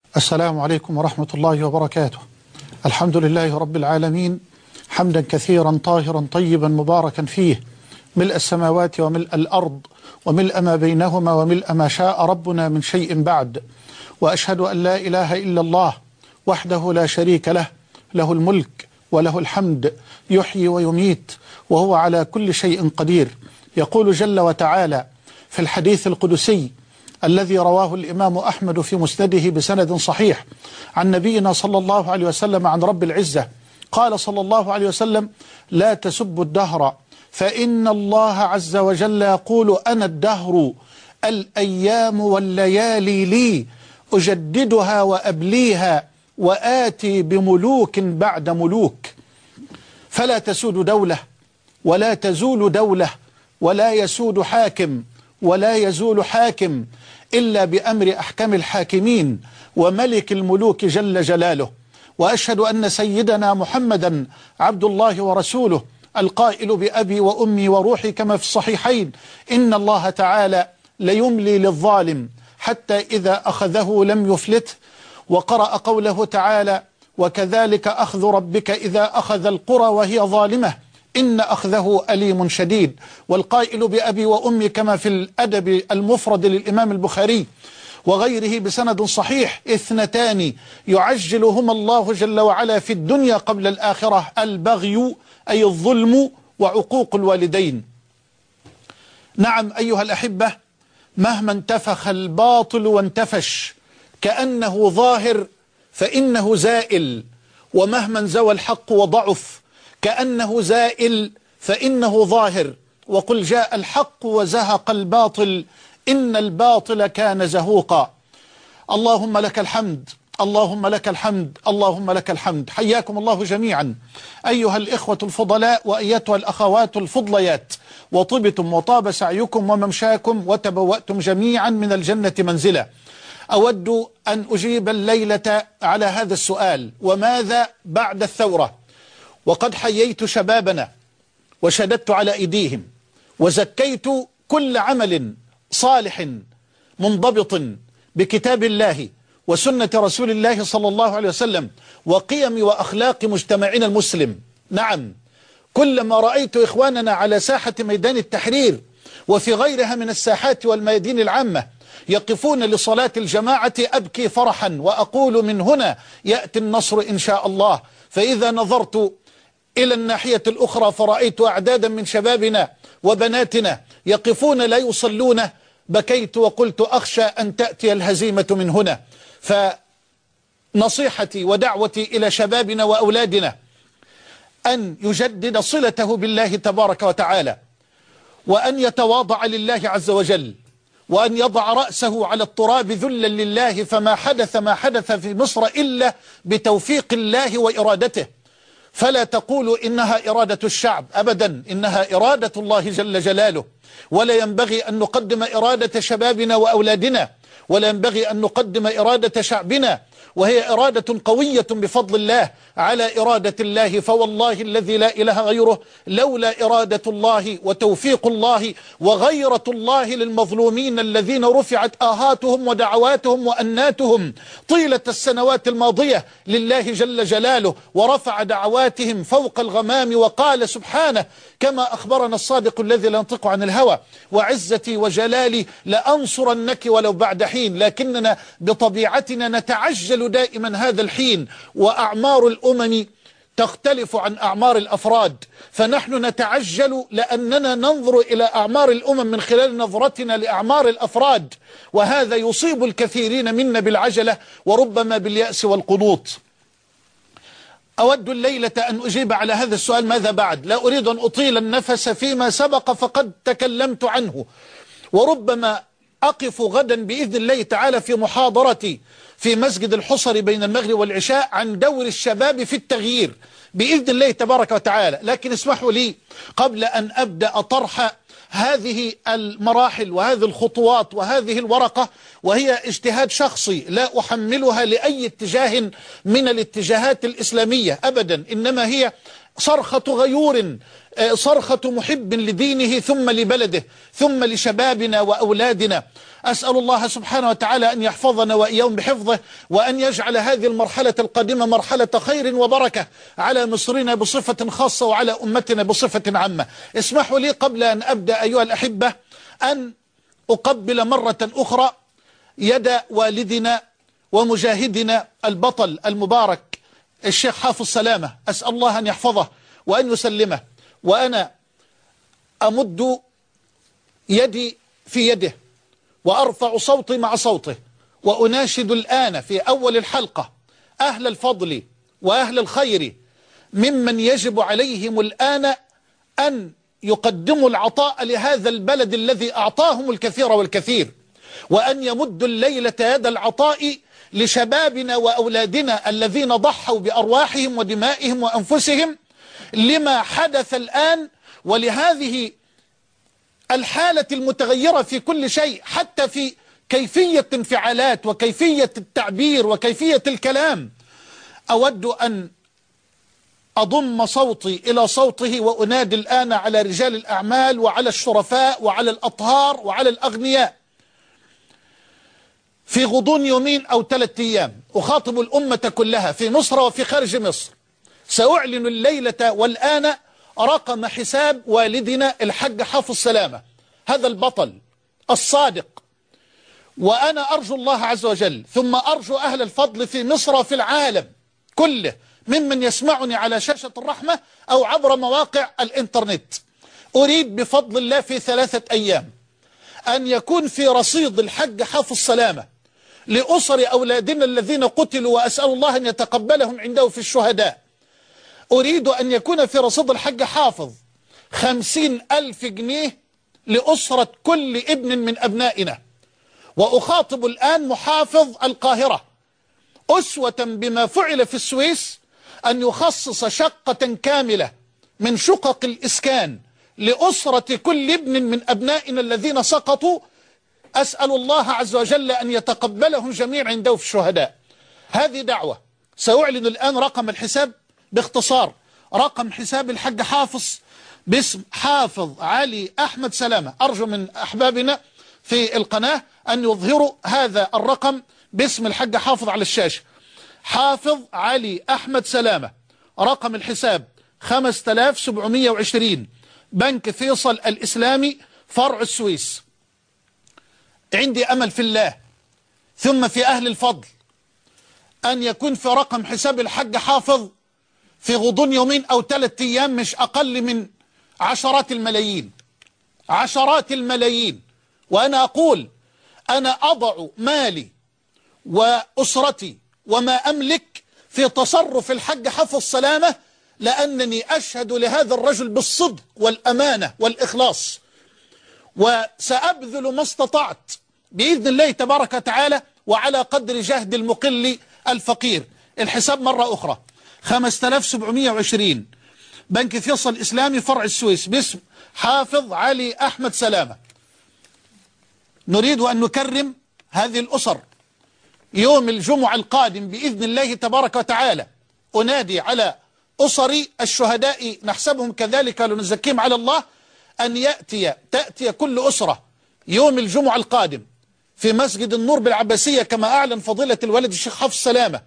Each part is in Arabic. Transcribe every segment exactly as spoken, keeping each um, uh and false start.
السلام عليكم ورحمة الله وبركاته. الحمد لله رب العالمين، حمدا كثيرا طاهرا طيبا مباركا فيه، ملء السماوات وملء الأرض وملء ما بينهما وملء ما شاء ربنا من شيء بعد. وأشهد أن لا إله إلا الله وحده لا شريك له، له الملك وله الحمد، يحيي ويميت وهو على كل شيء قدير. يقول جل وتعالى في الحديث القدسي الذي رواه الإمام أحمد في مسنده بسند صحيح عن نبينا صلى الله عليه وسلم عن رب العزة، قال صلى الله عليه وسلم: لا تسبوا الدهر فإن الله عز وجل يقول: أنا الدهر، الأيام والليالي لي، أجددها وأبليها وآتي بملوك بعد ملوك. فلا تسود دولة ولا تزول دولة ولا يسود حاكم ولا يزول حاكم إلا بأمر أحكم الحاكمين وملك الملوك جل جلاله. وأشهد أن سيدنا محمدا عبد الله ورسوله، القائل بأبي وأمي وروحي كما في الصحيحين: إن الله تعالى ليملي للظالم حتى إذا أخذه لم يفلته. وقرأ قوله تعالى: وكذلك أخذ ربك إذا أخذ القرى وهي ظالمة إن أخذه أليم شديد. والقائل بأبي وأمي كما في الأدب المفرد للإمام البخاري وغيره بسند صحيح: اثنتان يعجلهما الله جل وعلا في الدنيا قبل الآخرة: البغي أي الظلم، وعقوق الوالدين. نعم أيها الأحبة، مهما انتفخ الباطل وانتفش كأنه ظاهر فإنه زائل، ومهما انزوى الحق وضعف كأنه زائل فإنه ظاهر. وقل جاء الحق وزهق الباطل إن الباطل كان زهوقا. اللهم لك الحمد، اللهم لك الحمد، اللهم لك الحمد. حياكم الله جميعا أيها الإخوة الفضلاء وأيتها الأخوات الفضليات، وطبتم وطاب سعيكم وممشاكم وتبوأتم جميعا من الجنة منزلا. أود أن أجيب الليلة على هذا السؤال: وماذا بعد الثورة؟ وقد حييت شبابنا وشددت على أيديهم وزكيت كل عمل صالح منضبط بكتاب الله وسنة رسول الله صلى الله عليه وسلم وقيم وأخلاق مجتمعنا المسلم. نعم، كلما رأيت إخواننا على ساحة ميدان التحرير وفي غيرها من الساحات والميادين العامة يقفون لصلاة الجماعة أبكي فرحا وأقول: من هنا يأتي النصر إن شاء الله. فإذا نظرت إلى الناحية الأخرى فرأيت أعدادا من شبابنا وبناتنا يقفون لا يصلون، بكيت وقلت: أخشى أن تأتي الهزيمة من هنا. فنصيحتي ودعوتي إلى شبابنا وأولادنا أن يجدد صلته بالله تبارك وتعالى، وأن يتواضع لله عز وجل، وأن يضع رأسه على التراب ذلا لله. فما حدث ما حدث في مصر إلا بتوفيق الله وإرادته. فلا تقولوا إنها إرادة الشعب، أبدا، إنها إرادة الله جل جلاله. ولا ينبغي أن نقدم إرادة شبابنا وأولادنا، ولا ينبغي أن نقدم إرادة شعبنا، وهي إرادة قوية بفضل الله على إرادة الله. فوالله الذي لا إله غيره، لولا إرادة الله وتوفيق الله وغيرة الله للمظلومين الذين رفعت آهاتهم ودعواتهم وأناتهم طيلة السنوات الماضية لله جل جلاله، ورفع دعواتهم فوق الغمام وقال سبحانه كما أخبرنا الصادق الذي لا ينطق عن الهوى: وعزتي وجلالي لأنصرنك ولو بعد حين. لكننا بطبيعتنا نتعجل دائما هذا الحين، وأعمار الأمم تختلف عن أعمار الأفراد، فنحن نتعجل لأننا ننظر إلى أعمار الأمم من خلال نظرتنا لأعمار الأفراد، وهذا يصيب الكثيرين منا بالعجلة وربما باليأس والقنوط. أود الليلة أن أجيب على هذا السؤال: ماذا بعد؟ لا أريد أن أطيل النفس فيما سبق فقد تكلمت عنه، وربما أقف غدا بإذن الله تعالى في محاضرتي في مسجد الحصري بين المغرب والعشاء عن دور الشباب في التغيير بإذن الله تبارك وتعالى. لكن اسمحوا لي قبل أن أبدأ طرح هذه المراحل وهذه الخطوات وهذه الورقة، وهي اجتهاد شخصي لا أحملها لأي اتجاه من الاتجاهات الإسلامية أبدا، إنما هي صرخة غيور، صرخة محب لدينه ثم لبلده ثم لشبابنا وأولادنا. أسأل الله سبحانه وتعالى أن يحفظنا وإياهم بحفظه، وأن يجعل هذه المرحلة القادمة مرحلة خير وبركة على مصرنا بصفة خاصة وعلى أمتنا بصفة عامة. اسمحوا لي قبل أن أبدأ أيها الأحبة أن أقبل مرة أخرى يد والدنا ومجاهدنا البطل المبارك الشيخ حافظ سلامة. أسأل الله أن يحفظه وأن يسلمه، وأنا أمد يدي في يده وأرفع صوتي مع صوته، وأناشد الآن في أول الحلقة أهل الفضل وأهل الخير ممن يجب عليهم الآن أن يقدموا العطاء لهذا البلد الذي أعطاهم الكثير والكثير، وأن يمدوا الليلة يد العطاء لشبابنا وأولادنا الذين ضحوا بأرواحهم ودمائهم وأنفسهم لما حدث الآن، ولهذه الحالة المتغيرة في كل شيء، حتى في كيفية انفعالات وكيفية التعبير وكيفية الكلام. أود أن أضم صوتي إلى صوته وأنادي الآن على رجال الأعمال وعلى الشرفاء وعلى الأطهار وعلى الأغنياء. في غضون يومين أو ثلاثة أيام أخاطب الأمة كلها في مصر وفي خارج مصر، سأعلن الليلة والآن رقم حساب والدنا الحاج حافظ سلامة، هذا البطل الصادق. وأنا أرجو الله عز وجل ثم أرجو أهل الفضل في مصر وفي العالم كله ممن يسمعني على شاشة الرحمة أو عبر مواقع الإنترنت، أريد بفضل الله في ثلاثة أيام أن يكون في رصيد الحاج حافظ سلامة لأسر أولادنا الذين قتلوا، وأسأل الله أن يتقبلهم عنده في الشهداء. أريد أن يكون في رصيد الحاج حافظ خمسين ألف جنيه لأسرة كل ابن من أبنائنا. وأخاطب الآن محافظ القاهرة أسوة بما فعل في السويس أن يخصص شقة كاملة من شقق الإسكان لأسرة كل ابن من أبنائنا الذين سقطوا. أسأل الله عز وجل أن يتقبلهم جميعا عنده في الشهداء. هذه دعوة. سأعلن الآن رقم الحساب باختصار. رقم حساب الحاج حافظ باسم حافظ علي أحمد سلامة. أرجو من أحبابنا في القناة أن يظهروا هذا الرقم باسم الحاج حافظ على الشاشة. حافظ علي أحمد سلامة، رقم الحساب خمسة آلاف وسبعمئة وعشرين، بنك فيصل الإسلامي فرع السويس. عندي أمل في الله ثم في أهل الفضل أن يكون في رقم حساب الحاج حافظ في غضون يومين أو ثلاثة أيام مش أقل من عشرات الملايين، عشرات الملايين. وأنا أقول أنا أضع مالي وأسرتي وما أملك في تصرف الحاج حافظ سلامة، لأنني أشهد لهذا الرجل بالصدق والأمانة والإخلاص، وسأبذل ما استطعت بإذن الله تبارك وتعالى وعلى قدر جهد المقل الفقير. الحساب مرة أخرى خمسة آلاف وسبعمئة وعشرين، بنك فيصل الإسلامي فرع السويس باسم حافظ علي أحمد سلامة. نريد أن نكرم هذه الأسر يوم الجمعة القادم بإذن الله تبارك وتعالى. أنادي على أسر الشهداء نحسبهم كذلك لنزكيهم على الله أن يأتي تأتي كل أسرة يوم الجمعة القادم في مسجد النور بالعباسية كما أعلن فضيلة الوالد الشيخ حافظ سلامة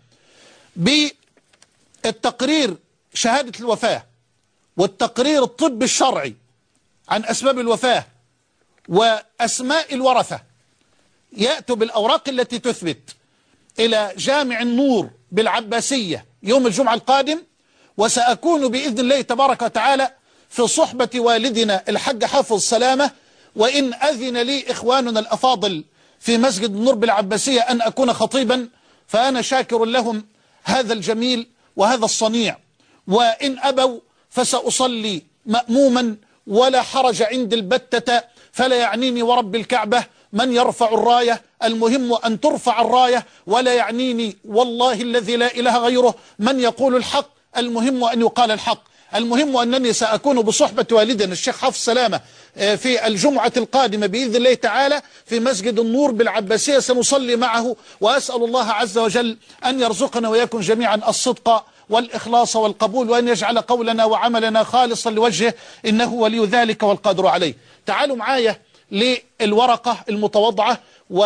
بالتقرير شهادة الوفاة والتقرير الطبي الشرعي عن أسباب الوفاة وأسماء الورثة. يأتوا بالأوراق التي تثبت إلى جامع النور بالعباسية يوم الجمعة القادم، وسأكون بإذن الله تبارك وتعالى في صحبة والدنا الحاج حافظ سلامة، وإن أذن لي إخواننا الأفاضل في مسجد النور بالعباسية أن أكون خطيبا فأنا شاكر لهم هذا الجميل وهذا الصنيع، وإن أبوا فسأصلي مأموما ولا حرج عند البتة، فلا يعنيني ورب الكعبة من يرفع الراية، المهم أن ترفع الراية، ولا يعنيني والله الذي لا إله غيره من يقول الحق، المهم أن يقال الحق. المهم أنني سأكون بصحبة والدنا الشيخ حافظ سلامة في الجمعة القادمة بإذن الله تعالى في مسجد النور بالعباسية، سنصلي معه، وأسأل الله عز وجل أن يرزقنا ويكون جميعا الصدق والإخلاص والقبول، وأن يجعل قولنا وعملنا خالصا لوجهه، إنه ولي ذلك والقادر عليه. تعالوا معايا للورقة المتوضعة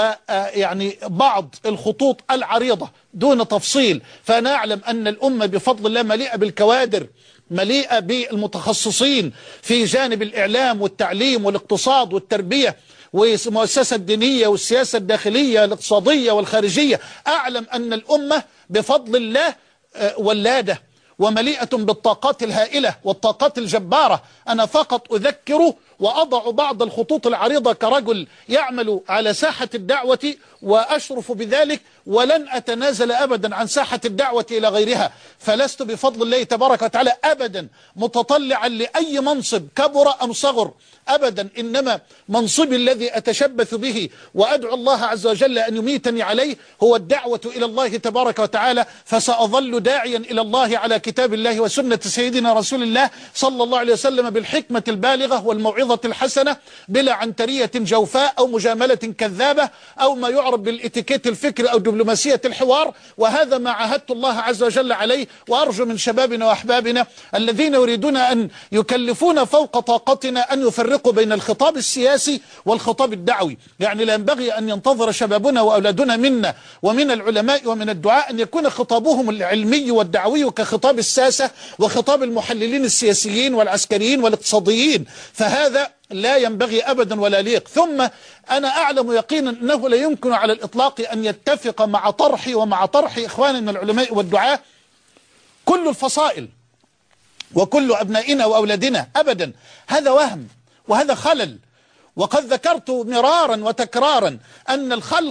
ويعني بعض الخطوط العريضة دون تفصيل. فأنا أعلم أن الأمة بفضل الله مليئة بالكوادر، مليئة بالمتخصصين في جانب الإعلام والتعليم والاقتصاد والتربية والمؤسسة الدينية والسياسة الداخلية الاقتصادية والخارجية. أعلم أن الأمة بفضل الله ولادة ومليئة بالطاقات الهائلة والطاقات الجبارة. أنا فقط أذكر وأضع بعض الخطوط العريضة كرجل يعمل على ساحة الدعوة وأشرف بذلك، ولن أتنازل أبدا عن ساحة الدعوة إلى غيرها. فلست بفضل الله تبارك وتعالى أبدا متطلعا لأي منصب كبر أم صغر أبدا، إنما منصبي الذي أتشبث به وأدعو الله عز وجل أن يميتني عليه هو الدعوة إلى الله تبارك وتعالى. فسأظل داعيا إلى الله على كتاب الله وسنة سيدنا رسول الله صلى الله عليه وسلم بالحكمة البالغة والموعظة الحسنة، بلا عنترية جوفاء أو مجاملة كذابة أو ما يعرف بالإتيكيت الفكر أو دبلوماسية الحوار. وهذا ما عاهدت الله عز وجل عليه، وأرجو من شبابنا وأحبابنا الذين يريدون أن يكلفون فوق طاقتنا أن يفرقوا بين الخطاب السياسي والخطاب الدعوي. يعني لا ينبغي أن ينتظر شبابنا وأولادنا منا ومن العلماء ومن الدعاء أن يكون خطابهم العلمي والدعوي كخطاب الساسة وخطاب المحللين السياسيين والعسكريين والاقتصاديين، فهذا لا ينبغي أبدا ولا ليق. ثم أنا أعلم يقينا أنه لا يمكن على الإطلاق أن يتفق مع طرحي ومع طرح إخواننا من العلماء والدعاء كل الفصائل وكل أبنائنا وأولادنا أبدا. هذا وهم وهذا خلل. وقد ذكرت مرارا وتكرارا أن الخلق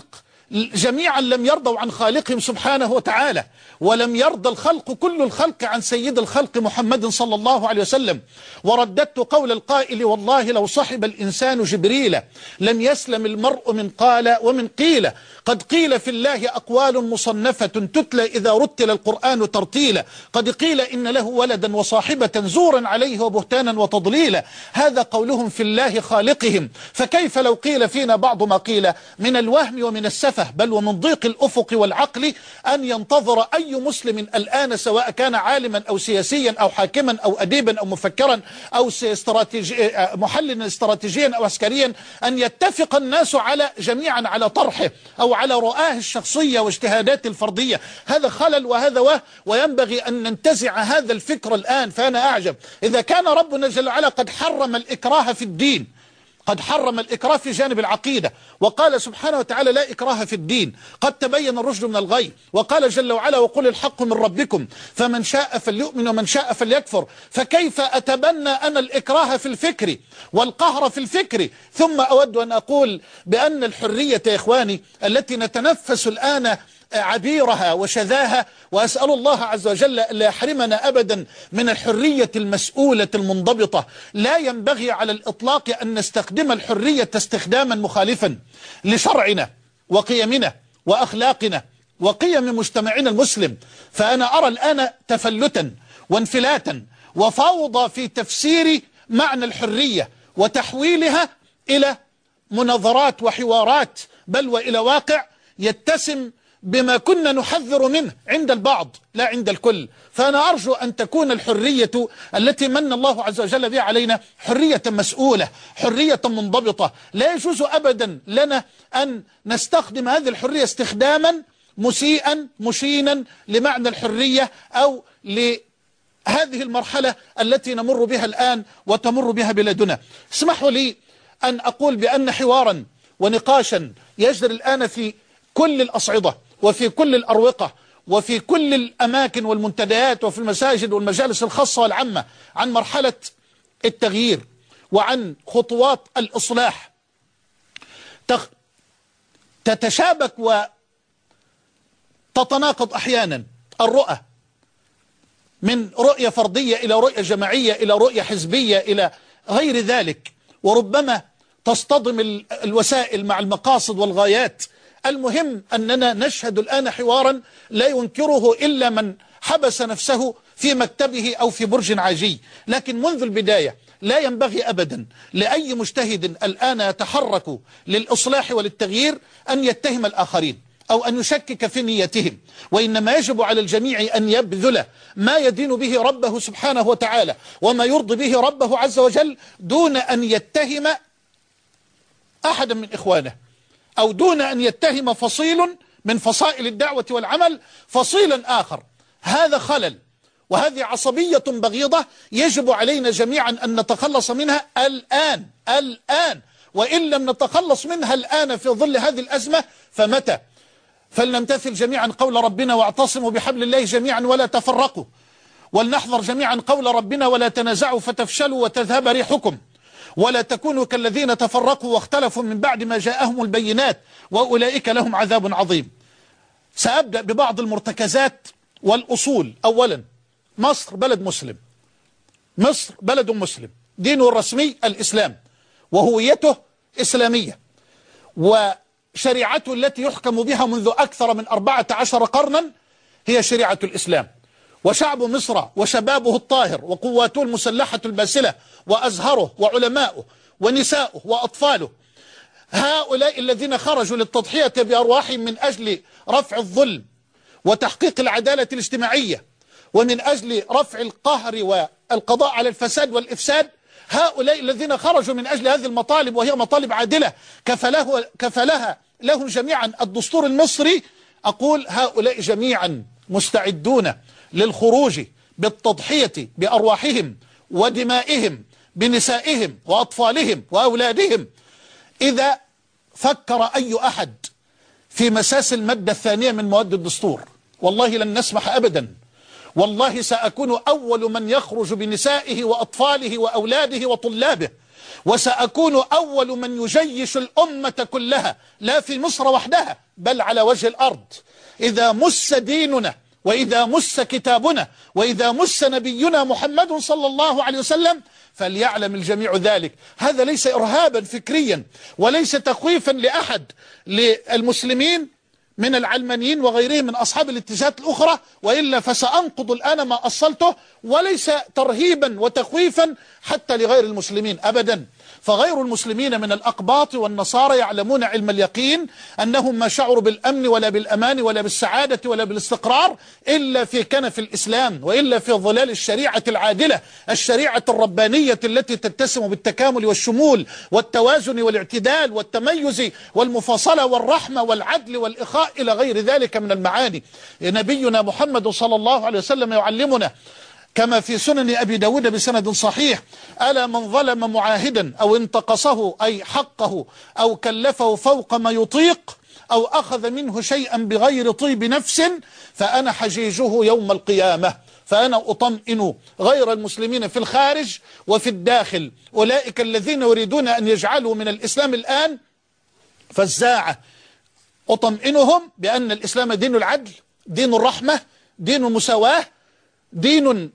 جميعا لم يرضوا عن خالقهم سبحانه وتعالى، ولم يرضى الخلق كل الخلق عن سيد الخلق محمد صلى الله عليه وسلم. ورددت قول القائل: والله لو صحب الإنسان جبريل لم يسلم المرء من قال ومن قيل. قد قيل في الله أقوال مصنفة تتلى إذا رتل القرآن ترتيلا. قد قيل إن له ولدا وصاحبة زورا عليه وبهتانا وتضليلا. هذا قولهم في الله خالقهم، فكيف لو قيل فينا بعض ما قيل من الوهم ومن السفه بل ومن ضيق الأفق والعقل أن ينتظر أي مسلم الآن سواء كان عالما أو سياسيا أو حاكما أو أديبا أو مفكرا أو استراتيجي محللا استراتيجيا أو عسكريا أن يتفق الناس على جميعا على طرحه أو على رؤاه الشخصية واجتهادات الفردية. هذا خلل وهذا وهم، وينبغي أن ننتزع هذا الفكر الآن. فأنا أعجب إذا كان ربنا جل وعلا قد حرم الإكراه في الدين، قد حرم الإكراه في جانب العقيدة، وقال سبحانه وتعالى: لا إكراه في الدين قد تبين الرشد من الغي. وقال جل وعلا: وقل الحق من ربكم فمن شاء فليؤمن ومن شاء فليكفر. فكيف أتبنى أنا الإكراه في الفكر والقهر في الفكر؟ ثم أود أن أقول بأن الحرية يا إخواني التي نتنفس الآن عبيرها وشذاها، وأسأل الله عز وجل لا يحرمنا أبدا من الحرية المسؤولة المنضبطة. لا ينبغي على الإطلاق أن نستخدم الحرية استخداما مخالفا لشرعنا وقيمنا وأخلاقنا وقيم مجتمعنا المسلم. فأنا أرى الآن تفلتا وانفلاتا وفوضى في تفسير معنى الحرية وتحويلها إلى مناظرات وحوارات، بل وإلى واقع يتسم بما كنا نحذر منه عند البعض لا عند الكل. فأنا أرجو أن تكون الحرية التي من الله عز وجل بها علينا حرية مسؤولة، حرية منضبطة. لا يجوز أبدا لنا أن نستخدم هذه الحرية استخداما مسيئا مشينا لمعنى الحرية أو لهذه المرحلة التي نمر بها الآن وتمر بها بلادنا. اسمحوا لي أن أقول بأن حوارا ونقاشا يجري الآن في كل الأصعدة وفي كل الأروقة وفي كل الأماكن والمنتديات وفي المساجد والمجالس الخاصة والعامة عن مرحلة التغيير وعن خطوات الإصلاح، تتشابك وتتناقض أحيانا الرؤى من رؤية فردية إلى رؤية جماعية إلى رؤية حزبية إلى غير ذلك، وربما تصطدم الوسائل مع المقاصد والغايات. المهم أننا نشهد الآن حوارا لا ينكره إلا من حبس نفسه في مكتبه أو في برج عاجي. لكن منذ البداية لا ينبغي أبدا لأي مجتهد الآن يتحرك للإصلاح وللتغيير أن يتهم الآخرين أو أن يشكك في نيتهم، وإنما يجب على الجميع أن يبذل ما يدين به ربه سبحانه وتعالى وما يرضي به ربه عز وجل، دون أن يتهم أحدا من إخوانه، أو دون أن يتهم فصيل من فصائل الدعوة والعمل فصيلا آخر. هذا خلل، وهذه عصبية بغيضة يجب علينا جميعا أن نتخلص منها الآن الآن، وإن لم نتخلص منها الآن في ظل هذه الأزمة فمتى؟ فلنمتثل جميعا قول ربنا واعتصموا بحبل الله جميعا ولا تفرقوا، ولنحذر جميعا قول ربنا ولا تنازعوا فتفشلوا وتذهب ريحكم، ولا تكونوا كالذين تفرقوا واختلفوا من بعد ما جاءهم البينات وأولئك لهم عذاب عظيم. سأبدأ ببعض المرتكزات والأصول. أولا، مصر بلد مسلم، مصر بلد مسلم، دينه الرسمي الإسلام، وهويته إسلامية، وشريعته التي يحكم بها منذ أكثر من أربعة عشر قرنا هي شريعة الإسلام. وشعب مصر وشبابه الطاهر وقواته المسلحة الباسلة وأزهره وعلماؤه ونساؤه وأطفاله، هؤلاء الذين خرجوا للتضحية بأرواحهم من أجل رفع الظلم وتحقيق العدالة الاجتماعية، ومن أجل رفع القهر والقضاء على الفساد والإفساد، هؤلاء الذين خرجوا من أجل هذه المطالب وهي مطالب عادلة كفله كفلها لهم جميعا الدستور المصري، أقول هؤلاء جميعا مستعدون للخروج بالتضحية بأرواحهم ودمائهم بنسائهم وأطفالهم وأولادهم. إذا فكر أي أحد في مساس المادة الثانية من مواد الدستور والله لن نسمح أبدا، والله سأكون أول من يخرج بنسائه وأطفاله وأولاده وطلابه، وسأكون أول من يجيش الأمة كلها لا في مصر وحدها بل على وجه الأرض. إذا مس ديننا وإذا مس كتابنا وإذا مس نبينا محمد صلى الله عليه وسلم فليعلم الجميع ذلك. هذا ليس إرهابا فكريا وليس تخويفا لأحد للمسلمين من العلمانيين وغيرهم من أصحاب الاتجاهات الأخرى، وإلا فسأنقض الآن ما أصلته، وليس ترهيبا وتخويفا حتى لغير المسلمين أبدا. فغير المسلمين من الأقباط والنصارى يعلمون علم اليقين أنهم ما شعروا بالأمن ولا بالأمان ولا بالسعادة ولا بالاستقرار إلا في كنف الإسلام، وإلا في ظلال الشريعة العادلة، الشريعة الربانية التي تتسم بالتكامل والشمول والتوازن والاعتدال والتميز والمفاصلة والرحمة والعدل والإخاء إلى غير ذلك من المعاني. نبينا محمد صلى الله عليه وسلم يعلمنا كما في سنن أبي داود بسند صحيح: ألا من ظلم معاهدا أو انتقصه أي حقه أو كلفه فوق ما يطيق أو أخذ منه شيئا بغير طيب نفس فأنا حجيجه يوم القيامة. فأنا أطمئن غير المسلمين في الخارج وفي الداخل، أولئك الذين يريدون أن يجعلوا من الإسلام الآن فزاعة، أطمئنهم بأن الإسلام دين العدل، دين الرحمة، دين المساواة، دين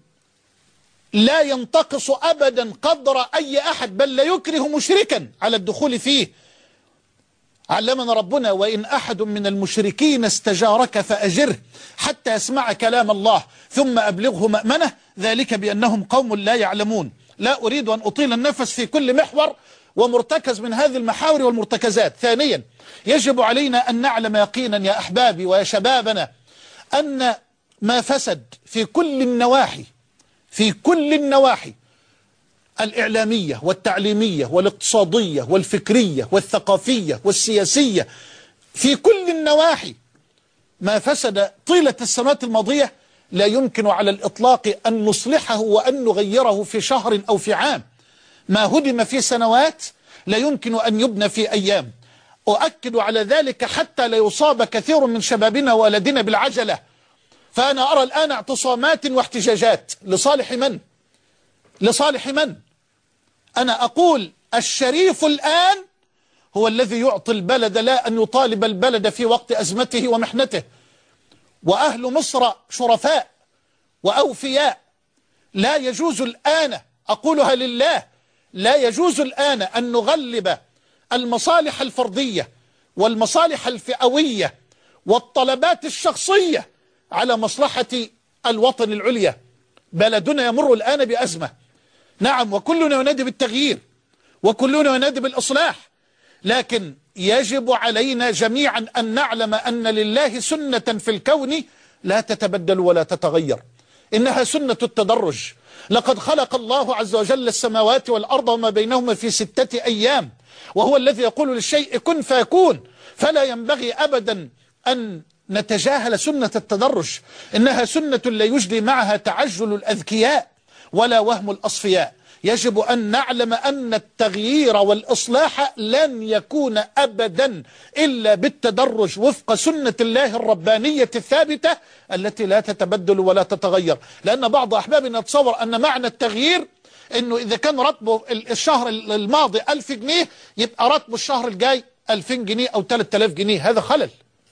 لا ينتقص أبدا قدر أي أحد بل لا يكره مشركا على الدخول فيه. علمنا ربنا: وإن أحد من المشركين استجارك فأجره حتى يسمع كلام الله ثم أبلغه مأمنه ذلك بأنهم قوم لا يعلمون. لا أريد أن أطيل النفس في كل محور ومرتكز من هذه المحاور والمرتكزات. ثانيا، يجب علينا أن نعلم يقينا يا أحبابي ويا شبابنا أن ما فسد في كل النواحي في كل النواحي الإعلامية والتعليمية والاقتصادية والفكرية والثقافية والسياسية، في كل النواحي ما فسد طيلة السنوات الماضية لا يمكن على الإطلاق أن نصلحه وأن نغيره في شهر أو في عام. ما هدم في سنوات لا يمكن أن يبنى في أيام. أؤكد على ذلك حتى لا يصاب كثير من شبابنا وولدنا بالعجلة. فأنا أرى الآن اعتصامات واحتجاجات لصالح من؟ لصالح من؟ أنا أقول الشريف الآن هو الذي يعطي البلد، لا أن يطالب البلد في وقت أزمته ومحنته. وأهل مصر شرفاء وأوفياء. لا يجوز الآن، أقولها لله، لا يجوز الآن أن نغلب المصالح الفردية والمصالح الفئوية والطلبات الشخصية على مصلحة الوطن العليا. بلدنا يمر الآن بأزمة، نعم، وكلنا ينادي بالتغيير وكلنا ينادي بالإصلاح، لكن يجب علينا جميعا أن نعلم أن لله سنة في الكون لا تتبدل ولا تتغير، إنها سنة التدرج. لقد خلق الله عز وجل السماوات والأرض وما بينهما في ستة أيام، وهو الذي يقول للشيء كن فيكون، فلا ينبغي أبدا أن نتجاهل سنة التدرج، إنها سنة لا يجدي معها تعجل الأذكياء ولا وهم الأصفياء. يجب أن نعلم أن التغيير والإصلاح لن يكون أبدا إلا بالتدرج وفق سنة الله الربانية الثابتة التي لا تتبدل ولا تتغير. لأن بعض أحبابنا يتصور أن معنى التغيير أنه إذا كان راتبه الشهر الماضي ألف جنيه يبقى راتبه الشهر الجاي ألفين جنيه أو ثلاثة آلاف جنيه. هذا خلل،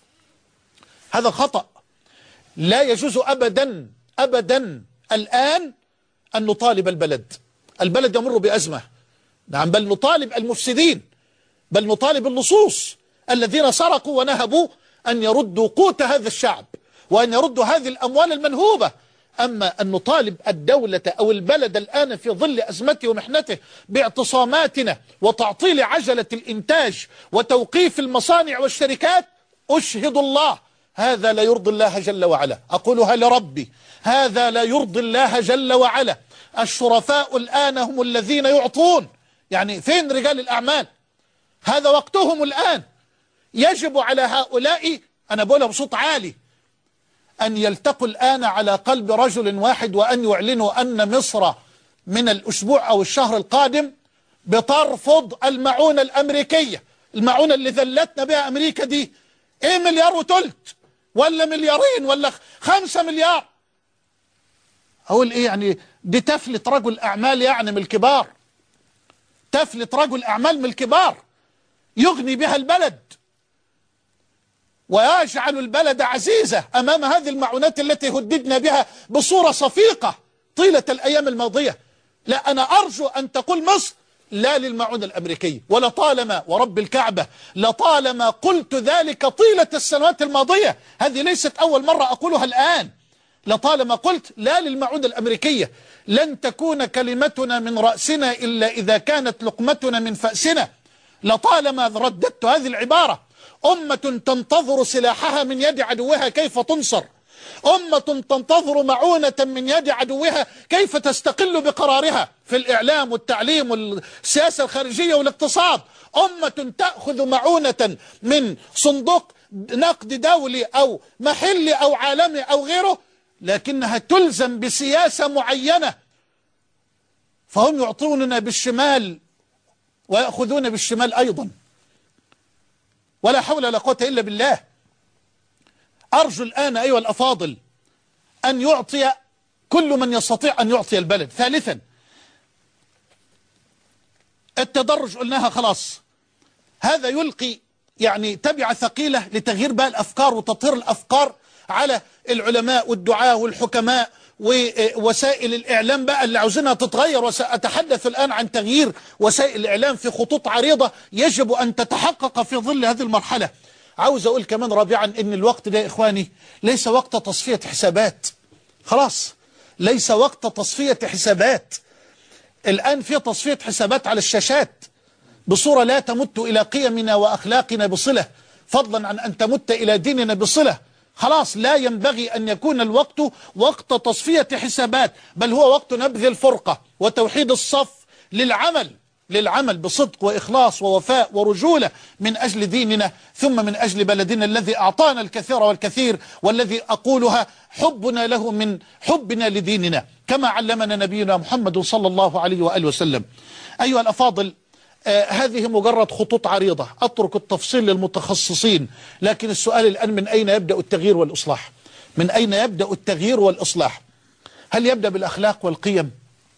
هذا خطأ. لا يجوز أبدا أبدا الآن أن نطالب البلد، البلد يمر بأزمة، نعم، بل نطالب المفسدين، بل نطالب اللصوص الذين سرقوا ونهبوا أن يردوا قوت هذا الشعب وأن يردوا هذه الأموال المنهوبة. أما أن نطالب الدولة أو البلد الآن في ظل أزمته ومحنته باعتصاماتنا وتعطيل عجلة الإنتاج وتوقيف المصانع والشركات، أشهد الله هذا لا يرضي الله جل وعلا. أقولها لربي، هذا لا يرضي الله جل وعلا. الشرفاء الآن هم الذين يعطون، يعني فين رجال الأعمال؟ هذا وقتهم الآن. يجب على هؤلاء، أنا بقولها بصوت عالي، أن يلتقوا الآن على قلب رجل واحد وأن يعلنوا أن مصر من الأسبوع أو الشهر القادم بترفض المعونة الأمريكية، المعونة اللي ذلتنا بها أمريكا دي. إيه، مليار وتلت ولا مليارين ولا خمسة مليار؟ أقول إيه يعني؟ دي تفلت رجل أعمال يعني من الكبار، تفلت رجل أعمال من الكبار يغني بها البلد ويجعل البلد عزيزة أمام هذه المعونات التي هددنا بها بصورة صفيقة طيلة الأيام الماضية. لا، أنا أرجو أن تقول مصر لا للمعونة الأمريكية، ولطالما ورب الكعبة لطالما قلت ذلك طيلة السنوات الماضية، هذه ليست أول مرة أقولها الآن. لطالما قلت لا للمعونة الأمريكية. لن تكون كلمتنا من رأسنا إلا إذا كانت لقمتنا من فأسنا. لطالما رددت هذه العبارة. أمة تنتظر سلاحها من يد عدوها كيف تنصر، أمة تنتظر معونة من يد عدوها كيف تستقل بقرارها في الإعلام والتعليم والسياسة الخارجية والاقتصاد. أمة تأخذ معونة من صندوق نقد دولي أو محلي أو عالمي أو غيره، لكنها تلزم بسياسة معينة، فهم يعطوننا بالشمال ويأخذون بالشمال أيضا. ولا حول ولا قوة إلا بالله. أرجو الآن أيها الأفاضل أن يعطي كل من يستطيع أن يعطي البلد. ثالثا، التدرج قلناها خلاص، هذا يلقي يعني تبعة ثقيلة لتغيير بقى الأفكار وتطهير الأفكار على العلماء والدعاة والحكماء ووسائل الإعلام بقى اللي عاوزينها تتغير. وسأتحدث الآن عن تغيير وسائل الإعلام في خطوط عريضة يجب أن تتحقق في ظل هذه المرحلة. عاوز أقول كمان رابعا إن الوقت ده يا إخواني ليس وقت تصفية حسابات، خلاص ليس وقت تصفية حسابات. الآن في تصفية حسابات على الشاشات بصورة لا تمت إلى قيمنا وأخلاقنا بصلة، فضلا عن أن تمت إلى ديننا بصلة. خلاص لا ينبغي أن يكون الوقت وقت تصفية حسابات، بل هو وقت نبذ الفرقة وتوحيد الصف للعمل للعمل بصدق وإخلاص ووفاء ورجولة من أجل ديننا ثم من أجل بلدنا الذي أعطانا الكثير والكثير، والذي أقولها حبنا له من حبنا لديننا كما علمنا نبينا محمد صلى الله عليه وآله وسلم. أيها الأفاضل، آه هذه مجرد خطوط عريضة، أترك التفصيل للمتخصصين. لكن السؤال الآن، من أين يبدأ التغيير والإصلاح؟ من أين يبدأ التغيير والإصلاح؟ هل يبدأ بالأخلاق والقيم؟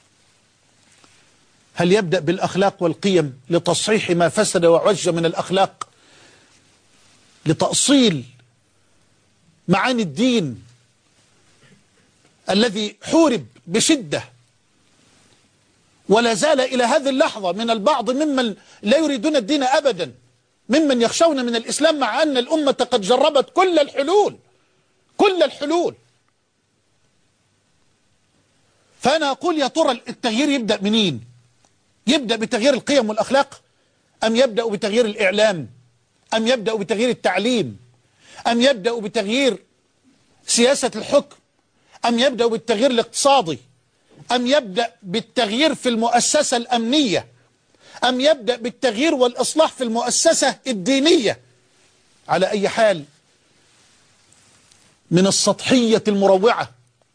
هل يبدأ بالأخلاق والقيم لتصحيح ما فسد وعج من الأخلاق، لتأصيل معاني الدين الذي حورب بشدة ولا زال إلى هذه اللحظة من البعض ممن لا يريدون الدين أبدا، ممن يخشون من الإسلام، مع أن الأمة قد جربت كل الحلول كل الحلول. فأنا أقول يا ترى التغيير يبدأ منين؟ يبدأ بتغيير القيم والأخلاق أم يبدأ بتغيير الإعلام أم يبدأ بتغيير التعليم؟ أم يبدأ بتغيير سياسة الحكم؟ أم يبدأ بالتغيير الاقتصادي؟ أم يبدأ بالتغيير في المؤسسة الأمنية؟ أم يبدأ بالتغيير والإصلاح في المؤسسة الدينية؟ على أي حال، من السطحية المروعة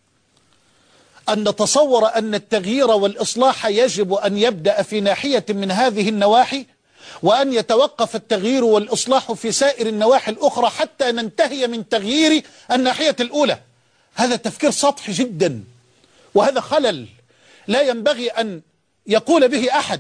أن نتصور أن التغيير والإصلاح يجب أن يبدأ في ناحية من هذه النواحي، وأن يتوقف التغيير والإصلاح في سائر النواحي الأخرى حتى ننتهي من تغيير الناحية الأولى. هذا تفكير سطحي جدا، وهذا خلل لا ينبغي أن يقول به أحد.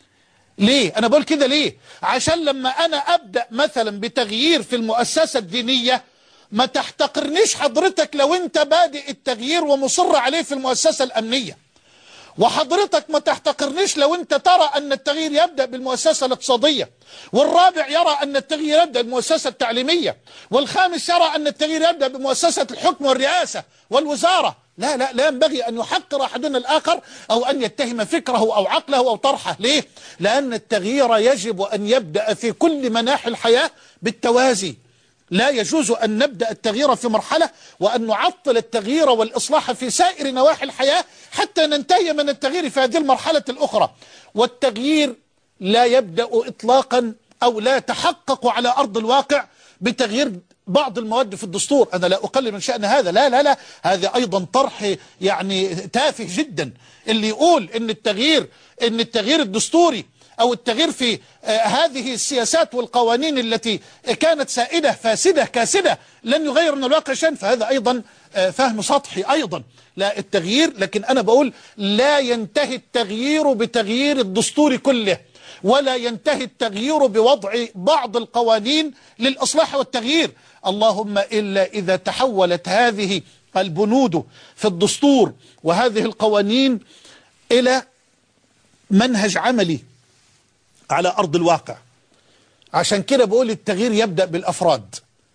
ليه؟ أنا بقول كده ليه؟ عشان لما أنا أبدأ مثلا بتغيير في المؤسسة الدينية ما تحتقرنيش حضرتك لو أنت بادئ التغيير ومصر عليه في المؤسسة الأمنية، وحضرتك ما تحتقرنيش لو أنت ترى أن التغيير يبدأ بالمؤسسة الاقتصادية، والرابع يرى أن التغيير يبدأ بالمؤسسة التعليمية، والخامس يرى أن التغيير يبدأ بمؤسسة الحكم والرئاسة والوزارة. لا لا لا ينبغي أن يحقر أحدنا الآخر أو أن يتهم فكره أو عقله أو طرحه. ليه؟ لأن التغيير يجب أن يبدأ في كل مناحي الحياة بالتوازي. لا يجوز أن نبدأ التغيير في مرحلة وأن نعطل التغيير والإصلاح في سائر نواحي الحياة حتى ننتهي من التغيير في هذه المرحلة الأخرى. والتغيير لا يبدأ إطلاقا أو لا يتحقق على أرض الواقع بتغيير بعض المواد في الدستور. أنا لا أقلل من شأن هذا، لا لا لا، هذا أيضا طرح يعني تافه جدا. اللي يقول إن التغيير إن التغيير الدستوري أو التغيير في آه هذه السياسات والقوانين التي كانت سائدة فاسدة كاسدة لن يغير من الواقع شيئا، فهذا أيضا آه فهم سطحي أيضا. لا التغيير، لكن أنا بقول لا ينتهي التغيير بتغيير الدستور كله، ولا ينتهي التغيير بوضع بعض القوانين للإصلاح والتغيير، اللهم إلا إذا تحولت هذه البنود في الدستور وهذه القوانين إلى منهج عملي على أرض الواقع. عشان كده بقول التغيير يبدأ بالأفراد،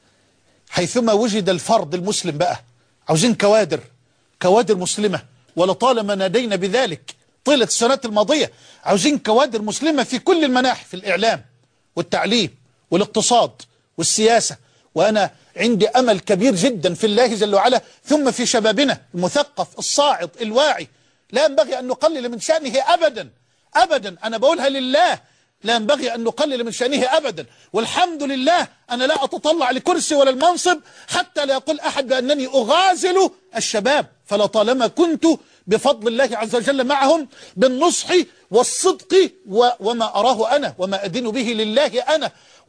حيثما وجد الفرد المسلم. بقى عاوزين كوادر كوادر مسلمة، ولطالما نادينا بذلك طيلة السنوات الماضية. عاوزين كوادر مسلمة في كل المناحي، في الإعلام والتعليم والاقتصاد والسياسة. وأنا عندي أمل كبير جدا في الله جل وعلا، ثم في شبابنا المثقف الصاعد الواعي. لا ينبغي أن نقلل من شأنه أبدا أبدا، أنا بقولها لله، لا ينبغي أن نقلل من شأنه أبدا. والحمد لله أنا لا أتطلع لكرسي ولا المنصب حتى لا يقول أحد بأنني أغازل الشباب، فلطالما كنت بفضل الله عز وجل معهم بالنصح والصدق وما أراه أنا وما أدين به لله أنا،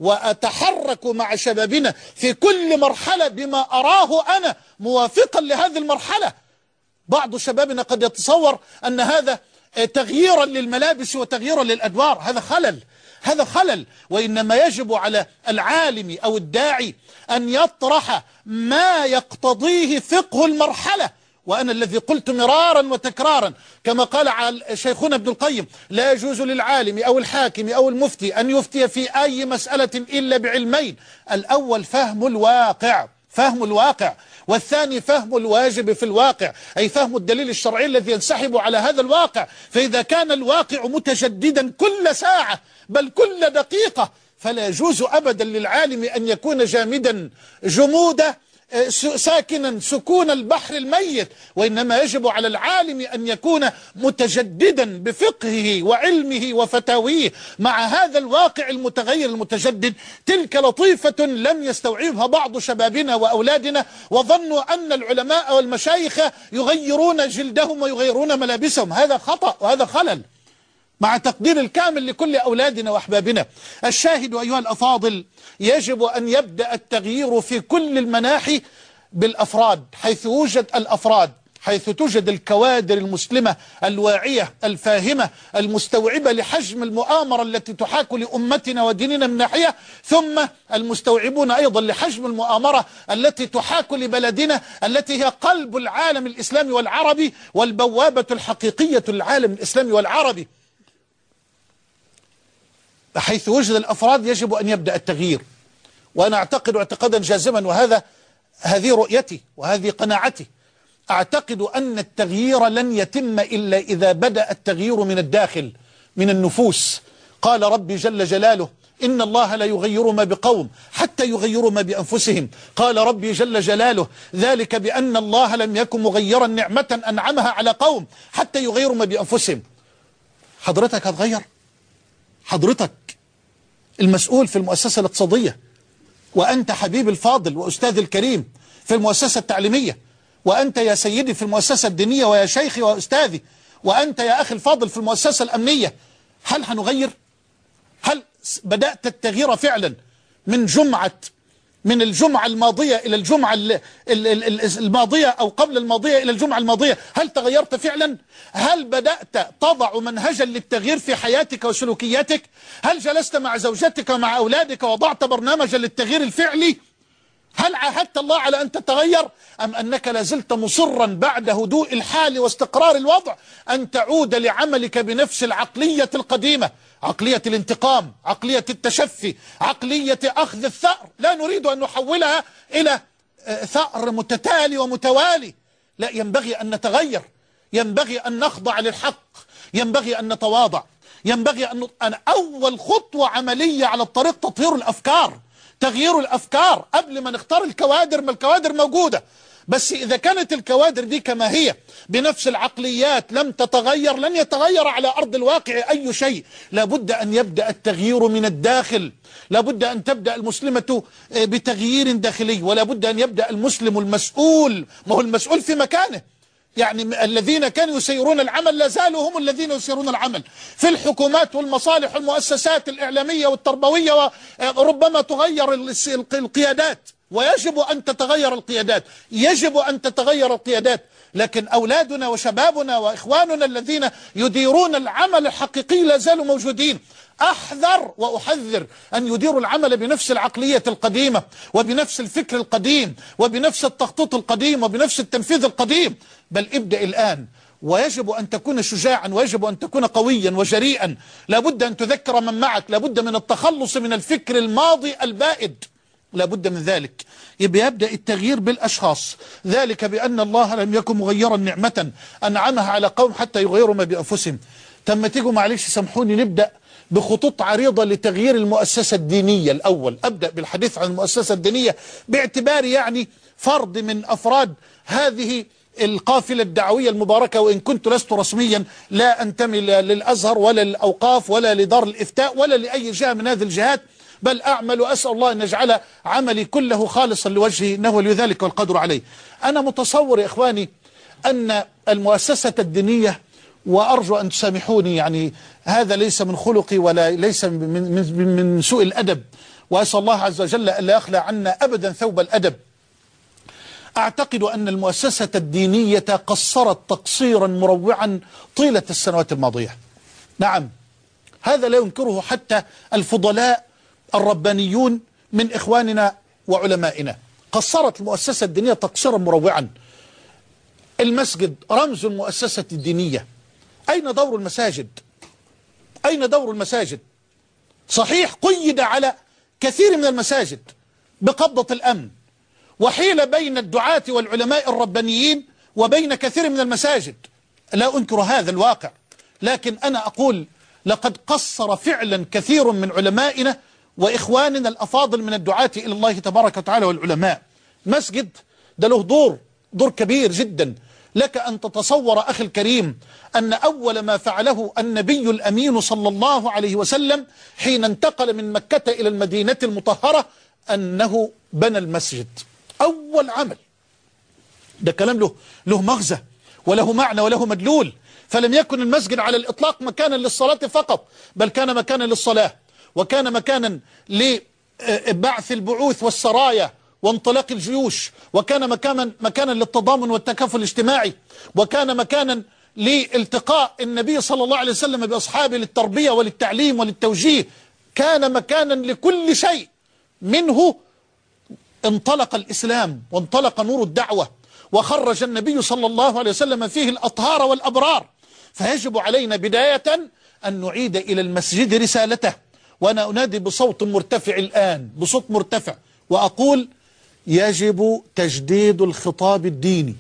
وأتحرك مع شبابنا في كل مرحلة بما أراه أنا موافقا لهذه المرحلة. بعض شبابنا قد يتصور أن هذا تغييرا للملابس وتغييرا للأدوار، هذا خلل هذا خلل وإنما يجب على العالم أو الداعي أن يطرح ما يقتضيه فقه المرحلة. وأنا الذي قلت مرارا وتكرارا كما قال شيخنا ابن القيم: لا يجوز للعالم أو الحاكم أو المفتي أن يفتي في أي مسألة إلا بعلمين: الأول فهم الواقع فهم الواقع والثاني فهم الواجب في الواقع، أي فهم الدليل الشرعي الذي ينسحب على هذا الواقع. فإذا كان الواقع متجددا كل ساعة بل كل دقيقة فلا يجوز أبدا للعالم أن يكون جامدا جمودا ساكنا سكون البحر الميت، وإنما يجب على العالم أن يكون متجددا بفقهه وعلمه وفتاويه مع هذا الواقع المتغير المتجدد. تلك لطيفة لم يستوعبها بعض شبابنا وأولادنا، وظنوا أن العلماء والمشايخ يغيرون جلدهم ويغيرون ملابسهم. هذا خطأ وهذا خلل، مع تقدير الكامل لكل أولادنا وأحبابنا. الشاهد أيها الأفاضل، يجب أن يبدأ التغيير في كل المناحي بالأفراد، حيث يوجد الأفراد، حيث توجد الكوادر المسلمة الواعية الفاهمة المستوعبة لحجم المؤامرة التي تحاك لأمتنا وديننا من ناحية، ثم المستوعبون أيضا لحجم المؤامرة التي تحاك لبلدنا التي هي قلب العالم الإسلامي والعربي والبوابة الحقيقية للعالم الإسلامي والعربي. حيث وجد الأفراد يجب أن يبدأ التغيير. وأنا أعتقد اعتقادا جازما، وهذا هذه رؤيتي وهذه قناعتي، أعتقد أن التغيير لن يتم إلا إذا بدأ التغيير من الداخل، من النفوس. قال ربي جل جلاله إن الله لا يغير ما بقوم حتى يغيروا ما بأنفسهم. قال ربي جل جلاله ذلك بأن الله لم يكن مغيرا نعمة أنعمها على قوم حتى يغيروا ما بأنفسهم. حضرتك هتغير؟ حضرتك المسؤول في المؤسسة الاقتصادية، وأنت حبيب الفاضل وأستاذ الكريم في المؤسسة التعليمية، وأنت يا سيدي في المؤسسة الدينية ويا شيخي وأستاذي، وأنت يا أخي الفاضل في المؤسسة الأمنية، هل هنغير؟ هل بدأت التغيير فعلا من جمعة من الجمعة الماضية إلى الجمعة الماضية أو قبل الماضية إلى الجمعة الماضية؟ هل تغيرت فعلا؟ هل بدأت تضع منهجا للتغيير في حياتك وسلوكياتك؟ هل جلست مع زوجتك ومع أولادك ووضعت برنامجا للتغيير الفعلي؟ هل عاهدت الله على أن تتغير، أم أنك لازلت مصرا بعد هدوء الحال واستقرار الوضع أن تعود لعملك بنفس العقلية القديمة، عقلية الانتقام، عقلية التشفي، عقلية أخذ الثأر؟ لا نريد أن نحولها إلى ثأر متتالي ومتوالي، لا، ينبغي أن نتغير، ينبغي أن نخضع للحق، ينبغي أن نتواضع، ينبغي أن أن أول خطوة عملية على الطريق تطهير الأفكار، تغيير الأفكار قبل ما نختار الكوادر. ما الكوادر موجودة، بس إذا كانت الكوادر دي كما هي بنفس العقليات لم تتغير لن يتغير على أرض الواقع أي شيء. لابد أن يبدأ التغيير من الداخل، لابد أن تبدأ المسلمة بتغيير داخلي، ولابد أن يبدأ المسلم المسؤول، ما هو المسؤول في مكانه. يعني الذين كانوا يسيرون العمل لا زالوا هم الذين يسيرون العمل في الحكومات والمصالح والمؤسسات الإعلامية والتربوية، وربما تغير القيادات، ويجب أن تتغير القيادات، يجب أن تتغير القيادات، لكن أولادنا وشبابنا وإخواننا الذين يديرون العمل الحقيقي لا زالوا موجودين. أحذر وأحذر أن يديروا العمل بنفس العقلية القديمة وبنفس الفكر القديم وبنفس التخطيط القديم وبنفس التنفيذ القديم، بل ابدأ الآن. ويجب أن تكون شجاعا، ويجب أن تكون قويا وجريئا، لابد أن تذكر من معك، لابد من التخلص من الفكر الماضي البائد، لابد من ذلك. يبقى يبدأ التغيير بالأشخاص، ذلك بأن الله لم يكن مغيرا نعمة أنعمها على قوم حتى يغيروا ما بأنفسهم. تم تيجوا معلش سامحوني نبدأ بخطوط عريضة لتغيير المؤسسة الدينية. الأول أبدأ بالحديث عن المؤسسة الدينية باعتباري يعني فرد من أفراد هذه القافلة الدعوية المباركة، وإن كنت لست رسميا، لا أنتمي للأزهر ولا للأوقاف ولا لدار الإفتاء ولا لأي جهة من هذه الجهات، بل أعمل وأسأل الله أن يجعل عملي كله خالصا لوجهه إنه لذلك والقدر عليه. أنا متصور يا إخواني أن المؤسسة الدينية، وأرجو أن تسامحوني يعني هذا ليس من خلقي ولا ليس من, من, من سوء الأدب، وأسأل الله عز وجل أن لا يخلع عنا أبدا ثوب الأدب. أعتقد أن المؤسسة الدينية قصرت تقصيرا مروعا طيلة السنوات الماضية. نعم، هذا لا ينكره حتى الفضلاء الربانيون من إخواننا وعلمائنا. قصرت المؤسسة الدينية تقصيرا مروعا. المسجد رمز المؤسسة الدينية. أين دور المساجد؟ أين دور المساجد؟ صحيح قيد على كثير من المساجد بقبضة الأمن، وحيل بين الدعاة والعلماء الربانيين وبين كثير من المساجد، لا أنكر هذا الواقع، لكن أنا أقول لقد قصر فعلا كثير من علمائنا وإخواننا الأفاضل من الدعاة إلى الله تبارك وتعالى والعلماء. مسجد ده له دور دور كبير جدا. لك أن تتصور أخي الكريم أن أول ما فعله النبي الأمين صلى الله عليه وسلم حين انتقل من مكة إلى المدينة المطهرة أنه بنى المسجد. أول عمل، ده كلام له له مغزى وله معنى وله مدلول. فلم يكن المسجد على الإطلاق مكانا للصلاة فقط، بل كان مكانا للصلاة، وكان مكانا لبعث البعوث والسرايا وانطلاق الجيوش، وكان مكانا مكانا للتضامن والتكافل الاجتماعي، وكان مكانا لالتقاء النبي صلى الله عليه وسلم بأصحابه للتربية وللتعليم وللتوجيه. كان مكانا لكل شيء. منه انطلق الإسلام وانطلق نور الدعوة، وخرج النبي صلى الله عليه وسلم فيه الأطهار والأبرار. فيجب علينا بداية أن نعيد إلى المسجد رسالته. وأنا أنادي بصوت مرتفع الآن، بصوت مرتفع، وأقول يجب تجديد الخطاب الديني.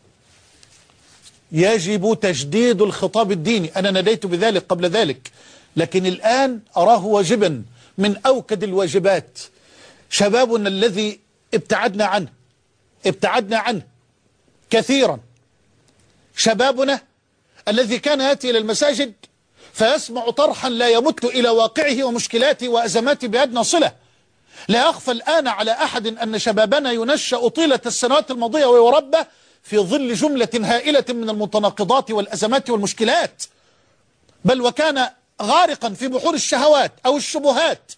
يجب تجديد الخطاب الديني. أنا ناديت بذلك قبل ذلك، لكن الآن أراه واجبا من أوكد الواجبات. شبابنا الذي ابتعدنا عنه ابتعدنا عنه كثيرا، شبابنا الذي كان يأتي إلى المساجد فيسمع طرحا لا يمت إلى واقعه ومشكلاته وأزماته بأدنى صلة. لا يخفى الآن على أحد أن شبابنا ينشأ طيلة السنوات الماضية ويربى في ظل جملة هائلة من المتناقضات والأزمات والمشكلات، بل وكان غارقا في بحور الشهوات أو الشبهات.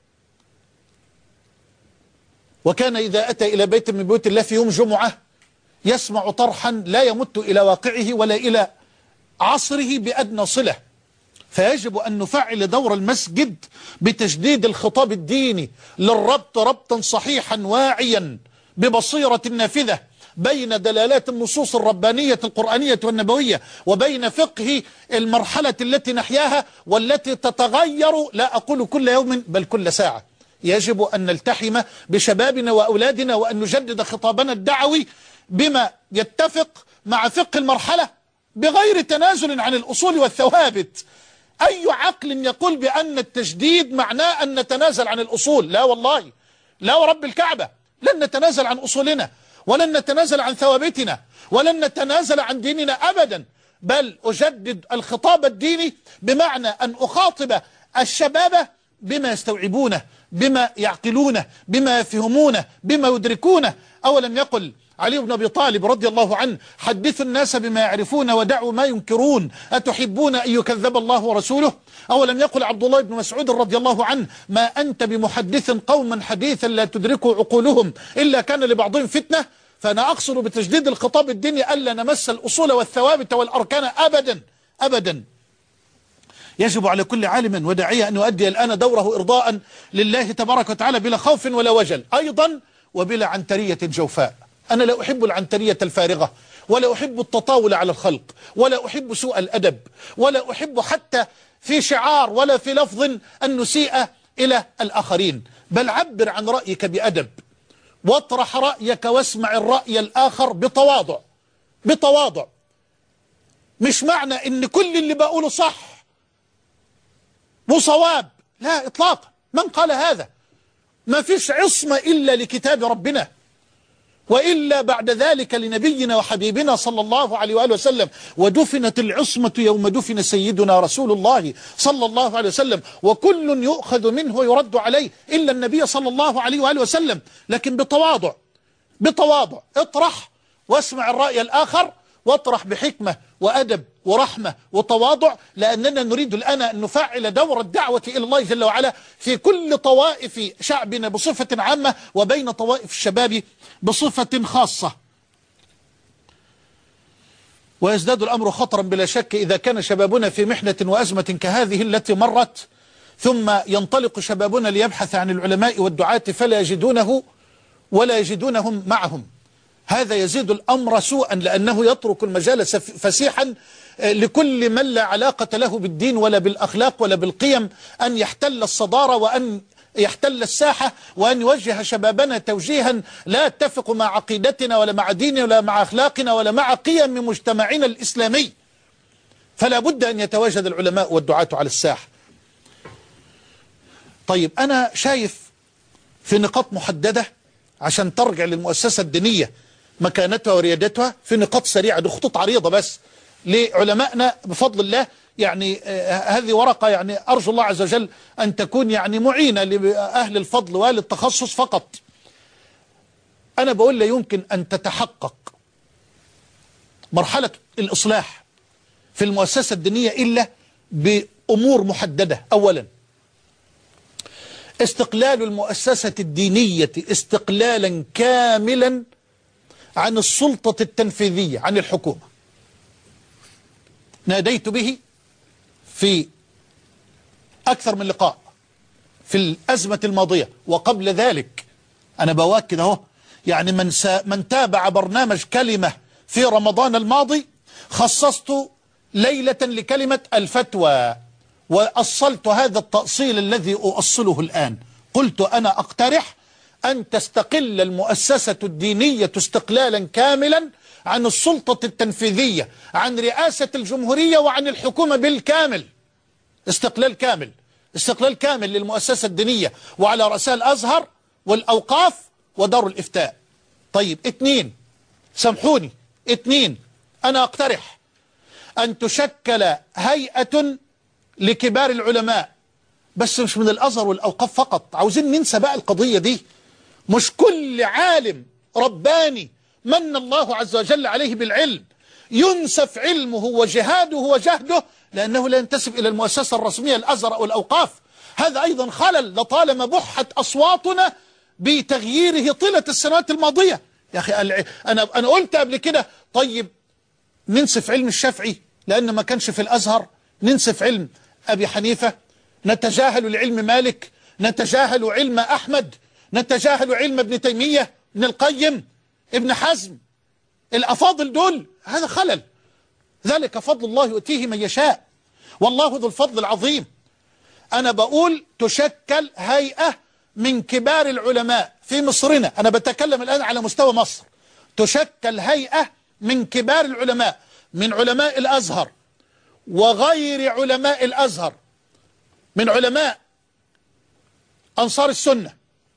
وكان إذا أتى إلى بيت من بيوت الله في يوم جمعة يسمع طرحا لا يمت إلى واقعه ولا إلى عصره بأدنى صلة. فيجب أن نفعل دور المسجد بتجديد الخطاب الديني للربط ربطا صحيحا واعيا ببصيرة نافذة بين دلالات النصوص الربانية القرآنية والنبوية وبين فقه المرحلة التي نحياها والتي تتغير، لا أقول كل يوم بل كل ساعة. يجب أن نلتحم بشبابنا وأولادنا وأن نجدد خطابنا الدعوي بما يتفق مع فقه المرحلة بغير تنازل عن الأصول والثوابت. أي عقل يقول بأن التجديد معناه أن نتنازل عن الأصول؟ لا والله، لا ورب الكعبة، لن نتنازل عن أصولنا ولن نتنازل عن ثوابتنا ولن نتنازل عن ديننا أبدا، بل أجدد الخطاب الديني بمعنى أن أخاطب الشباب بما يستوعبونه، بما يعقلونه، بما يفهمونه، بما يدركونه. أولم يقل علي بن أبي طالب رضي الله عنه: حدثوا الناس بما يعرفون ودعوا ما ينكرون، أتحبون أن يكذب الله ورسوله؟ أولم يقل عبد الله بن مسعود رضي الله عنه: ما أنت بمحدث قوما حديثا لا تدركه عقولهم إلا كان لبعضهم فتنة. فأنا أقصد بتجديد الخطاب الديني ألا نمس الأصول والثوابت والأركان أبدا أبدا. يجب على كل عالم وداعية أن يؤدي الآن دوره إرضاء لله تبارك وتعالى بلا خوف ولا وجل، أيضا وبلا عنترية جوفاء. أنا لا أحب العنترية الفارغة، ولا أحب التطاول على الخلق، ولا أحب سوء الأدب، ولا أحب حتى في شعار ولا في لفظ أن نسيء إلى الآخرين، بل عبر عن رأيك بأدب، واطرح رأيك واسمع الرأي الآخر بتواضع بتواضع. مش معنى إن كل اللي بقوله صح وصواب، لا إطلاقا. من قال هذا؟ ما فيش عصمة إلا لكتاب ربنا، وإلا بعد ذلك لنبينا وحبيبنا صلى الله عليه وآله وسلم. ودفنت العصمة يوم دفن سيدنا رسول الله صلى الله عليه وسلم، وكل يؤخذ منه ويرد عليه إلا النبي صلى الله عليه وآله وسلم. لكن بتواضع بتواضع اطرح واسمع الرأي الآخر، واطرح بحكمة وأدب ورحمة وتواضع، لأننا نريد الآن أن نفعل دور الدعوة إلى الله جل وعلا في كل طوائف شعبنا بصفة عامة، وبين طوائف الشباب بصفة خاصة. ويزداد الأمر خطرا بلا شك إذا كان شبابنا في محنة وأزمة كهذه التي مرت، ثم ينطلق شبابنا ليبحث عن العلماء والدعاة فلا يجدونه ولا يجدونهم معهم. هذا يزيد الأمر سوءا، لأنه يترك المجال فسيحا لكل من لا علاقة له بالدين ولا بالأخلاق ولا بالقيم أن يحتل الصدارة وأن يحتل الساحة، وأن يوجه شبابنا توجيها لا يتفق مع عقيدتنا ولا مع ديننا ولا مع أخلاقنا ولا مع قيم مجتمعنا الإسلامي. فلا بد أن يتواجد العلماء والدعاة على الساحة. طيب، أنا شايف في نقاط محددة عشان ترجع للمؤسسة الدينية مكانتها وريادتها، في نقاط سريعة، دي خطوط عريضة بس لعلمائنا بفضل الله. يعني آه هذه ورقة يعني أرجو الله عز وجل أن تكون يعني معينة لأهل الفضل وأهل التخصص فقط. أنا بقول لا يمكن أن تتحقق مرحلة الإصلاح في المؤسسة الدينية إلا بأمور محددة. أولا، استقلال المؤسسة الدينية استقلالا كاملا عن السلطة التنفيذية، عن الحكومة. ناديت به في أكثر من لقاء في الأزمة الماضية وقبل ذلك. أنا بواكد أهو، يعني من, سا من تابع برنامج كلمة في رمضان الماضي خصصت ليلة لكلمة الفتوى، وأصلت هذا التأصيل الذي أؤصله الآن. قلت أنا أقترح أن تستقل المؤسسة الدينية استقلالا كاملا عن السلطة التنفيذية، عن رئاسة الجمهورية وعن الحكومة بالكامل. استقلال كامل، استقلال كامل للمؤسسة الدينية، وعلى رأسها الأزهر والأوقاف ودار الإفتاء. طيب اتنين، سامحوني، اتنين، أنا أقترح أن تشكل هيئة لكبار العلماء، بس مش من الأزهر والأوقاف فقط. عاوزين ننسى بقى القضية دي. مش كل عالم رباني من الله عز وجل عليه بالعلم ينسف علمه وجهاده وجهده لأنه لا ينتسب إلى المؤسسة الرسمية الأزهر أو الأوقاف. هذا أيضا خلل، لطالما بحت أصواتنا بتغييره طيلة السنوات الماضية. يا أخي أنا أنا قلت قبل كده، طيب ننسف علم الشافعي لأنه ما كانش في الأزهر، ننسف علم أبي حنيفة، نتجاهل العلم مالك، نتجاهل علم أحمد، نتجاهل علم ابن تيمية، ابن القيم، ابن حزم، الأفاضل دول. هذا خلل. ذلك فضل الله يؤتيه من يشاء، والله ذو الفضل العظيم. أنا بقول تشكل هيئة من كبار العلماء في مصرنا، أنا بتكلم الآن على مستوى مصر، تشكل هيئة من كبار العلماء، من علماء الأزهر وغير علماء الأزهر، من علماء أنصار السنة،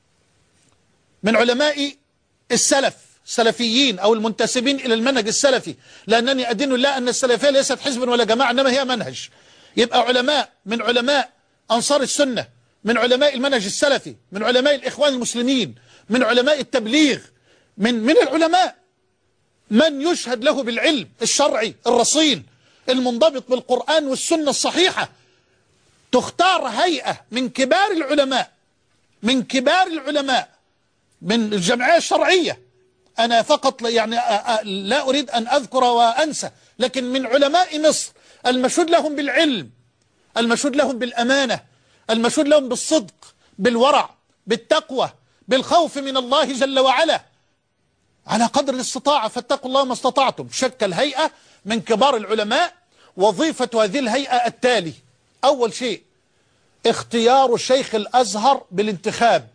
من علماء السلف، السلفيين أو المنتسبين إلى المنهج السلفي، لأنني أدين الله أن السلفية ليست حزب ولا جماعة إنما هي منهج. يبقى علماء من علماء أنصار السنة، من علماء المنهج السلفي، من علماء الإخوان المسلمين، من علماء التبليغ، من من العلماء من يشهد له بالعلم الشرعي الرصين المنضبط بالقرآن والسنة الصحيحة. تختار هيئة من كبار العلماء، من كبار العلماء من الجمعية الشرعية. أنا فقط يعني لا أريد أن أذكر وأنسى، لكن من علماء مصر المشهود لهم بالعلم، المشهود لهم بالأمانة، المشهود لهم بالصدق، بالورع، بالتقوى، بالخوف من الله جل وعلا، على قدر الاستطاعة، فاتقوا الله ما استطعتم. شكل هيئة من كبار العلماء. وظيفة هذه الهيئة التالي: أول شيء اختيار شيخ الأزهر بالانتخاب.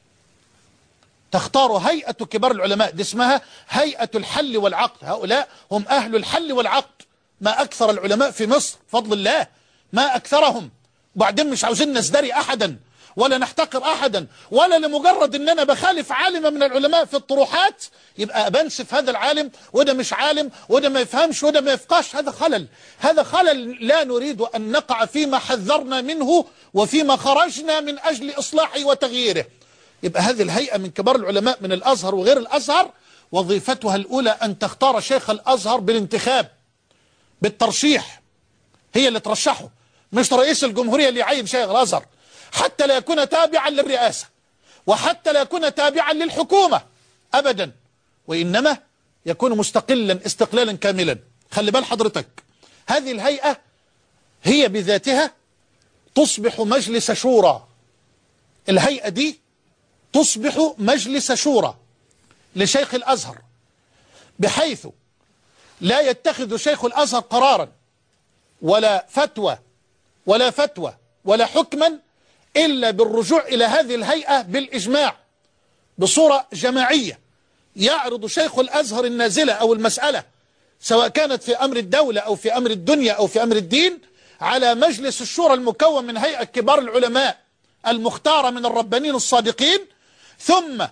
تختار هيئة كبار العلماء، دي اسمها هيئة الحل والعقد. هؤلاء هم أهل الحل والعقد. ما أكثر العلماء في مصر فضل الله، ما أكثرهم. وبعدين مش عاوزين نزدري أحدا ولا نحتقر أحدا، ولا لمجرد أن أنا بخالف عالما من العلماء في الطروحات يبقى بنسف هذا العالم وده مش عالم وده ما يفهمش وده ما يفقهش. هذا خلل، هذا خلل لا نريد أن نقع فيما حذرنا منه وفيما خرجنا من أجل إصلاحه وتغييره. يبقى هذه الهيئة من كبار العلماء من الأزهر وغير الأزهر، وظيفتها الأولى أن تختار شيخ الأزهر بالانتخاب، بالترشيح. هي اللي ترشحه، مش رئيس الجمهورية اللي يعين شيخ الأزهر، حتى لا يكون تابعا للرئاسة وحتى لا يكون تابعا للحكومة أبدا، وإنما يكون مستقلا استقلالا كاملا. خلي بال حضرتك، هذه الهيئة هي بذاتها تصبح مجلس شورى. الهيئة دي تصبح مجلس شورى لشيخ الأزهر، بحيث لا يتخذ شيخ الأزهر قرارا ولا فتوى ولا فتوى ولا حكما إلا بالرجوع إلى هذه الهيئة بالإجماع بصورة جماعية. يعرض شيخ الأزهر النازلة أو المسألة، سواء كانت في أمر الدولة أو في أمر الدنيا أو في أمر الدين، على مجلس الشورى المكون من هيئة كبار العلماء المختارة من الربانين الصادقين، ثم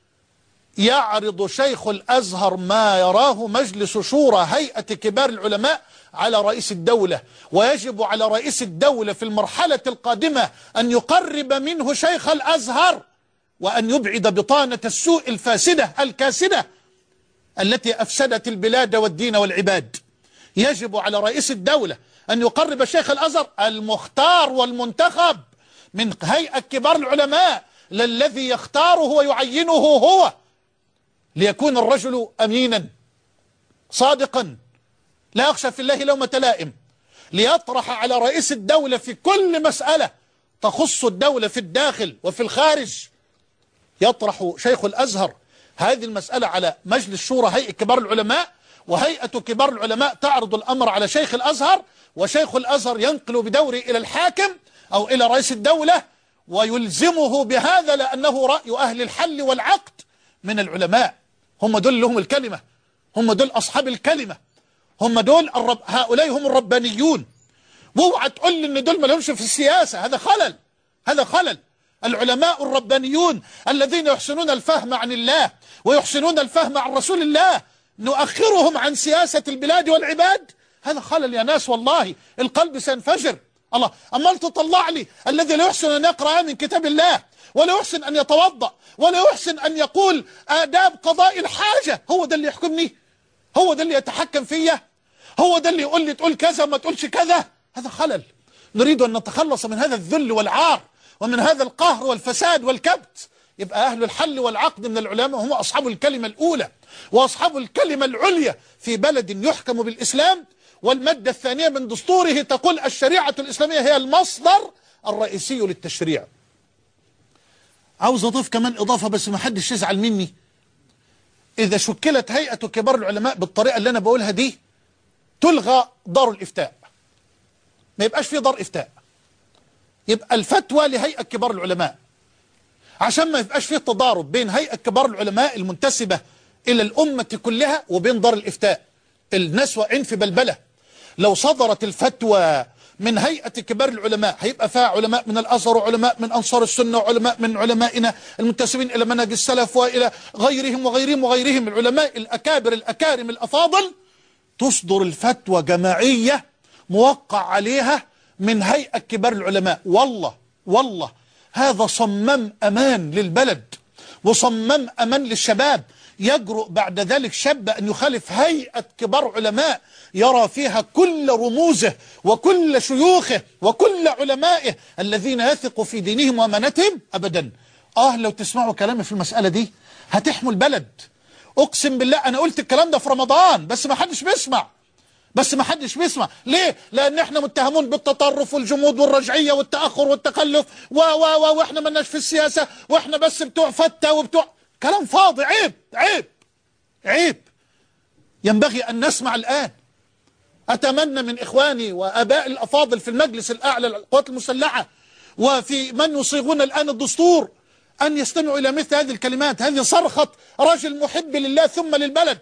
يعرض شيخ الأزهر ما يراه مجلس شورى هيئة كبار العلماء على رئيس الدولة. ويجب على رئيس الدولة في المرحلة القادمة أن يقرب منه شيخ الأزهر وأن يبعد بطانة السوء الفاسدة الكاسدة التي أفسدت البلاد والدين والعباد. يجب على رئيس الدولة أن يقرب شيخ الأزهر المختار والمنتخب من هيئة كبار العلماء، للذي يختاره ويعينه هو، ليكون الرجل أمينا صادقا لا يخشى في الله لومة لائم، ليطرح على رئيس الدولة في كل مسألة تخص الدولة في الداخل وفي الخارج. يطرح شيخ الأزهر هذه المسألة على مجلس شورى هيئة كبار العلماء، وهيئة كبار العلماء تعرض الأمر على شيخ الأزهر، وشيخ الأزهر ينقل بدوره إلى الحاكم أو إلى رئيس الدولة ويلزمه بهذا، لأنه رأي أهل الحل والعقد من العلماء. هم دول لهم الكلمة، هم دول أصحاب الكلمة، هم دول الرب، هؤلاء هم الربانيون. واوعى تقول لي ان دول ما لهمش في السياسة. هذا خلل، هذا خلل. العلماء الربانيون الذين يحسنون الفهم عن الله ويحسنون الفهم عن رسول الله نؤخرهم عن سياسة البلاد والعباد؟ هذا خلل يا ناس، والله القلب سينفجر. الله، أمال تطلع لي الذي لا يحسن أن يقرأ من كتاب الله ولا يحسن أن يتوضأ ولا يحسن أن يقول آداب قضاء الحاجة، هو ده اللي يحكمني؟ هو ده اللي يتحكم فيا؟ هو ده اللي يقول لي تقول كذا وما تقولش كذا؟ هذا خلل. نريد أن نتخلص من هذا الذل والعار ومن هذا القهر والفساد والكبت. يبقى أهل الحل والعقد من العلماء هم أصحاب الكلمة الأولى وأصحاب الكلمة العليا في بلد يحكم بالإسلام. والمادة الثانية من دستوره تقول الشريعة الإسلامية هي المصدر الرئيسي للتشريع. عاوز أضيف كمان إضافة بس ما حدش يزعل مني. إذا شكلت هيئة كبار العلماء بالطريقة اللي أنا بقولها دي تلغى دار الإفتاء، ما يبقاش في دار إفتاء، يبقى الفتوى لهيئة كبار العلماء، عشان ما يبقاش فيه تضارب بين هيئة كبار العلماء المنتسبة إلى الأمة كلها وبين دار الإفتاء. الناس واقعين في بلبلة. لو صدرت الفتوى من هيئة كبار العلماء هيبقى فيها علماء من الأزهر وعلماء من أنصار السنة وعلماء من علمائنا المنتسبين إلى منهج السلف وإلى غيرهم وغيرهم وغيرهم العلماء الأكابر الأكارم الأفاضل. تصدر الفتوى جماعية موقع عليها من هيئة كبار العلماء. والله والله هذا صمم أمان للبلد وصمم أمان للشباب. يجرؤ بعد ذلك شاب أن يخالف هيئة كبار علماء يرى فيها كل رموزه وكل شيوخه وكل علمائه الذين يثقوا في دينهم وأمانتهم؟ أبدا. آه لو تسمعوا كلامي في المسألة دي هتحموا البلد. أقسم بالله أنا قلت الكلام ده في رمضان بس ما حدش بيسمع، بس ما حدش بيسمع. ليه؟ لأن احنا متهمون بالتطرف والجمود والرجعية والتأخر والتخلف و و و واحنا مالناش في السياسة واحنا بس بتوع فتة وبتوع كلام فاضي. عيب عيب عيب. ينبغي أن نسمع الآن. أتمنى من إخواني وأباء الأفاضل في المجلس الأعلى للقوات المسلحة وفي من يصيغون الآن الدستور أن يستمعوا إلى مثل هذه الكلمات. هذه صرخة رجل محب لله ثم للبلد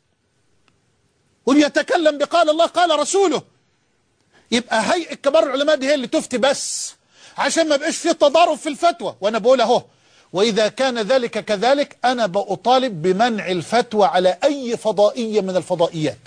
وبيتكلم بقال الله قال رسوله. يبقى هيئة كبار العلماء دي هي اللي تفتي بس عشان ما بقاش فيه تضارب في الفتوى. وأنا بقول أهو، وإذا كان ذلك كذلك أنا بأطالب بمنع الفتوى على أي فضائية من الفضائيات.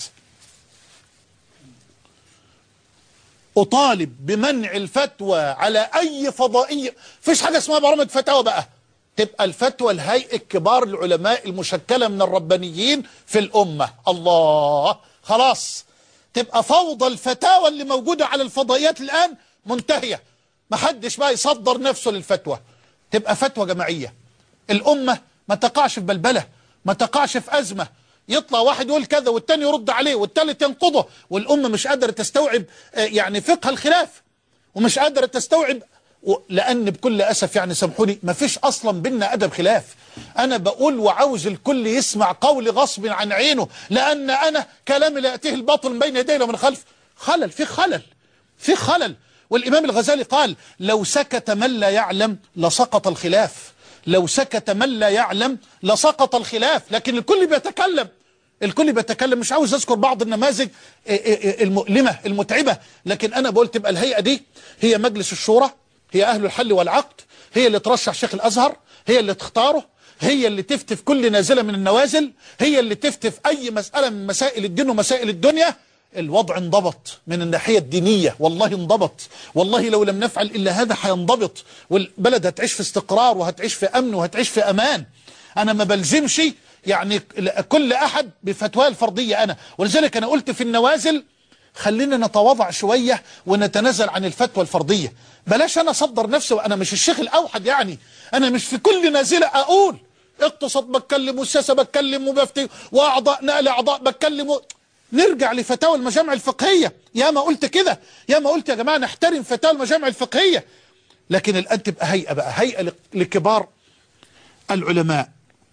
أطالب بمنع الفتوى على أي فضائية. فيش حاجة اسمها برامج فتاوى بقى. تبقى الفتوى لهيئة كبار العلماء المشكلة من الربانيين في الأمة. الله، خلاص تبقى فوضى الفتاوى اللي موجودة على الفضائيات الآن منتهية. محدش بقى يصدر نفسه للفتوى. تبقى فتوى جماعية. الأمة ما تقعش في بلبلة، ما تقعش في أزمة. يطلع واحد يقول كذا والتاني يرد عليه والتالت ينقضه، والأمة مش قادرة تستوعب يعني فقه الخلاف ومش قادرة تستوعب. لأن بكل أسف يعني سامحوني ما فيش أصلا بينا أدب خلاف. أنا بقول وعاوز الكل يسمع قولي غصب عن عينه، لأن أنا كلامي لا يأتيه الباطل من بين يديه ومن خلف. خلل في خلل في خلل. والإمام الغزالي قال لو سكت من لا يعلم لسقط الخلاف، لو سكت من لا يعلم لسقط الخلاف. لكن الكل بيتكلم، الكل بيتكلم. مش عاوز أذكر بعض النماذج المؤلمة المتعبة، لكن أنا بقول تبقى الهيئة دي هي مجلس الشورى، هي أهل الحل والعقد، هي اللي ترشح شيخ الأزهر، هي اللي تختاره، هي اللي تفتي في كل نازلة من النوازل، هي اللي تفتي في أي مسألة من مسائل الدين ومسائل الدنيا. الوضع انضبط من الناحية الدينية، والله انضبط. والله لو لم نفعل إلا هذا هينضبط، والبلد هتعيش في استقرار وهتعيش في أمن وهتعيش في أمان. أنا ما بلزمش يعني كل أحد بفتواه الفردية أنا، ولذلك أنا قلت في النوازل خلينا نتواضع شوية ونتنازل عن الفتوى الفردية. بلاش أنا أصدر نفسي وأنا مش الشيخ الأوحد، يعني أنا مش في كل نازلة أقول اقتصاد بتكلم والسياسة بتكلم وبفتي وأعضاء نقل أعضاء بتكلم و... نرجع لفتاوى المجامع الفقهية. يا ما قلت كده، يا ما قلت يا جماعة نحترم فتاوى المجامع الفقهية. لكن الآن تبقى هيئة بقى، هيئة لكبار العلماء.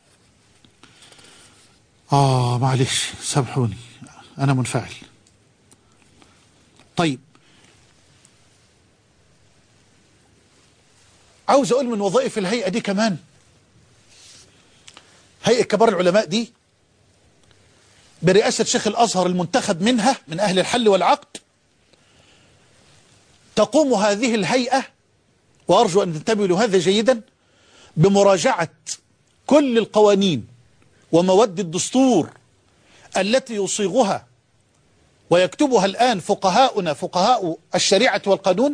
آه معلش سامحوني أنا منفعل. طيب عاوز أقول من وظائف الهيئة دي كمان، هيئة كبار العلماء دي برئاسة شيخ الأزهر المنتخب منها من أهل الحل والعقد تقوم هذه الهيئة، وأرجو أن تنتبهوا لهذا جيدا، بمراجعة كل القوانين ومواد الدستور التي يصيغها ويكتبها الآن فقهاؤنا فقهاء الشريعة والقانون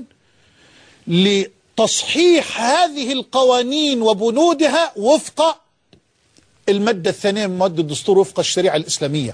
لتصحيح هذه القوانين وبنودها وفق المادة الثانية من مواد الدستور وفق الشريعة الإسلامية،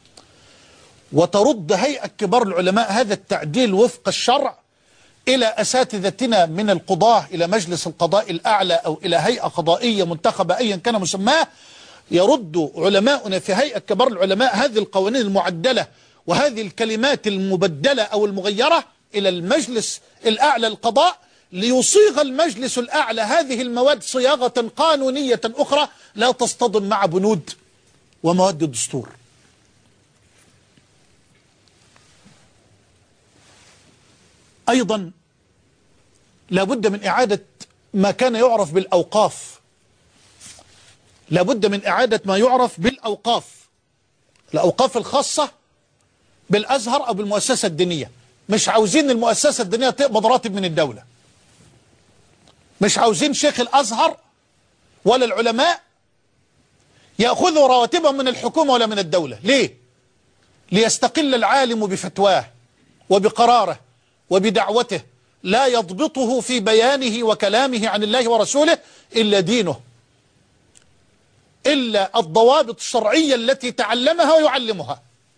وترد هيئة كبار العلماء هذا التعديل وفق الشرع إلى أساتذتنا من القضاة، إلى مجلس القضاء الأعلى أو إلى هيئة قضائية منتخبة أيا كان مسماه. يرد علماؤنا في هيئة كبار العلماء هذه القوانين المعدلة وهذه الكلمات المبدلة أو المغيرة إلى المجلس الأعلى للقضاء، ليصيغ المجلس الأعلى هذه المواد صياغة قانونية أخرى لا تصطدم مع بنود ومواد الدستور. أيضا لابد من إعادة ما كان يعرف بالأوقاف، لابد من إعادة ما يعرف بالأوقاف، الأوقاف الخاصة بالأزهر أو بالمؤسسة الدينية. مش عاوزين المؤسسة الدينية تقبض راتب من الدولة، مش عاوزين شيخ الأزهر ولا العلماء يأخذوا رواتبهم من الحكومة ولا من الدولة. ليه؟ ليستقل العالم بفتواه وبقراره وبدعوته، لا يضبطه في بيانه وكلامه عن الله ورسوله إلا دينه، إلا الضوابط الشرعية التي تعلمها ويعلمها.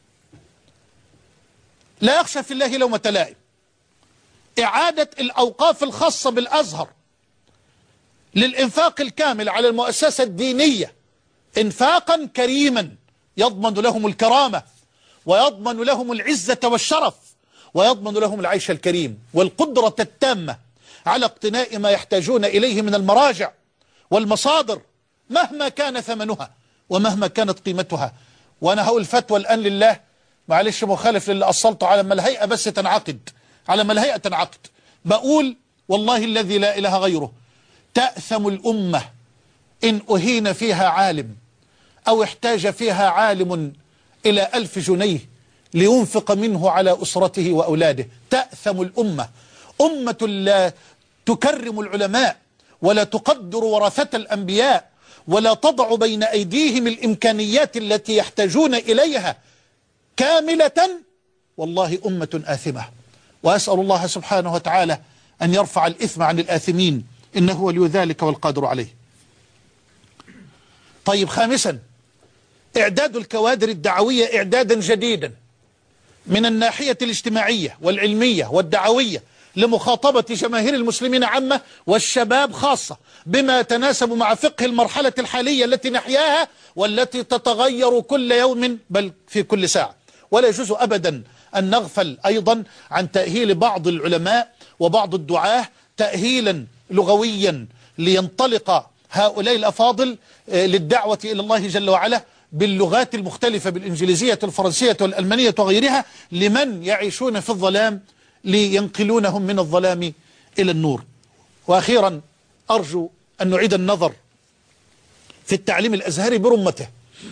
لا يخشى في الله لومة لائم. إعادة الأوقاف الخاصة بالأزهر للإنفاق الكامل على المؤسسة الدينية إنفاقا كريما يضمن لهم الكرامة ويضمن لهم العزة والشرف ويضمن لهم العيش الكريم والقدرة التامة على اقتناء ما يحتاجون إليه من المراجع والمصادر مهما كان ثمنها ومهما كانت قيمتها. وأنا هقول فتوى الآن لله، معلش مخالف للي أصلته، على ما الهيئة بس تنعقد، على ما الهيئة تنعقد، بقول والله الذي لا إله غيره، تأثم الأمة إن أهين فيها عالم أو احتاج فيها عالم إلى ألف جنيه لينفق منه على أسرته وأولاده. تأثم الأمة، أمة لا تكرم العلماء ولا تقدر ورثة الأنبياء ولا تضع بين أيديهم الإمكانيات التي يحتاجون إليها كاملة، والله أمة آثمة. وأسأل الله سبحانه وتعالى أن يرفع الإثم عن الآثمين، إنه ولي ذلك والقادر عليه. طيب، خامسا، إعداد الكوادر الدعوية إعدادا جديدا من الناحية الاجتماعية والعلمية والدعوية لمخاطبة جماهير المسلمين عامة والشباب خاصة بما يتناسب مع فقه المرحلة الحالية التي نحياها والتي تتغير كل يوم بل في كل ساعة. ولا يجوز أبدا أن نغفل أيضا عن تأهيل بعض العلماء وبعض الدعاة تأهيلا لغويا لينطلق هؤلاء الأفاضل للدعوة إلى الله جل وعلا باللغات المختلفة، بالإنجليزية الفرنسية والألمانية وغيرها، لمن يعيشون في الظلام لينقلونهم من الظلام إلى النور. وأخيرا أرجو أن نعيد النظر في التعليم الأزهري برمته،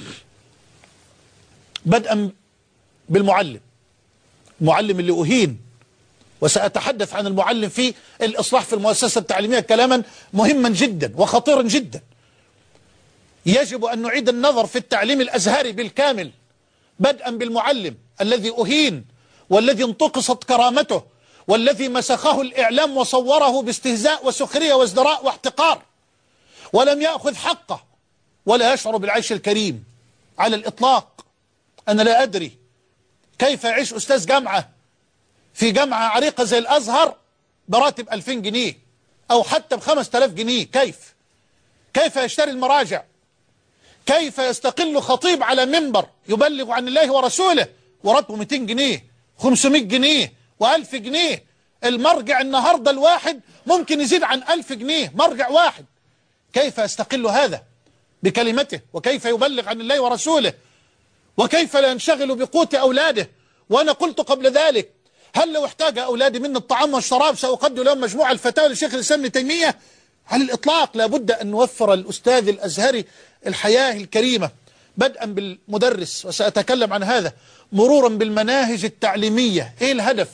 بدءا بالمعلم، المعلم اللي أهين، وسأتحدث عن المعلم في الإصلاح في المؤسسة التعليمية كلاما مهما جدا وخطيرا جدا. يجب أن نعيد النظر في التعليم الأزهري بالكامل، بدءا بالمعلم الذي أهين والذي انتقصت كرامته والذي مسخه الإعلام وصوره باستهزاء وسخرية وازدراء واحتقار، ولم يأخذ حقه ولا يشعر بالعيش الكريم على الإطلاق. أنا لا أدري كيف يعيش أستاذ جامعة في جامعة عريقة زي الأزهر براتب ألفين جنيه أو حتى بخمس تلاف جنيه. كيف كيف يشتري المراجع؟ كيف يستقل خطيب على منبر يبلغ عن الله ورسوله وراتبه مئتين جنيه خمسمائة جنيه وألف جنيه؟ المرجع النهاردة الواحد ممكن يزيد عن ألف جنيه، مرجع واحد. كيف يستقل هذا بكلمته؟ وكيف يبلغ عن الله ورسوله؟ وكيف لا ينشغل بقوت أولاده؟ وأنا قلت قبل ذلك، هل لو احتاج أولادي من الطعام والشراب سأقدم لهم مجموعة الفتاوى لشيخ الإسلام ابن تيمية؟ على الإطلاق لابد أن نوفر الأستاذ الأزهري الحياة الكريمة، بدءا بالمدرس وسأتكلم عن هذا، مرورا بالمناهج التعليمية. إيه الهدف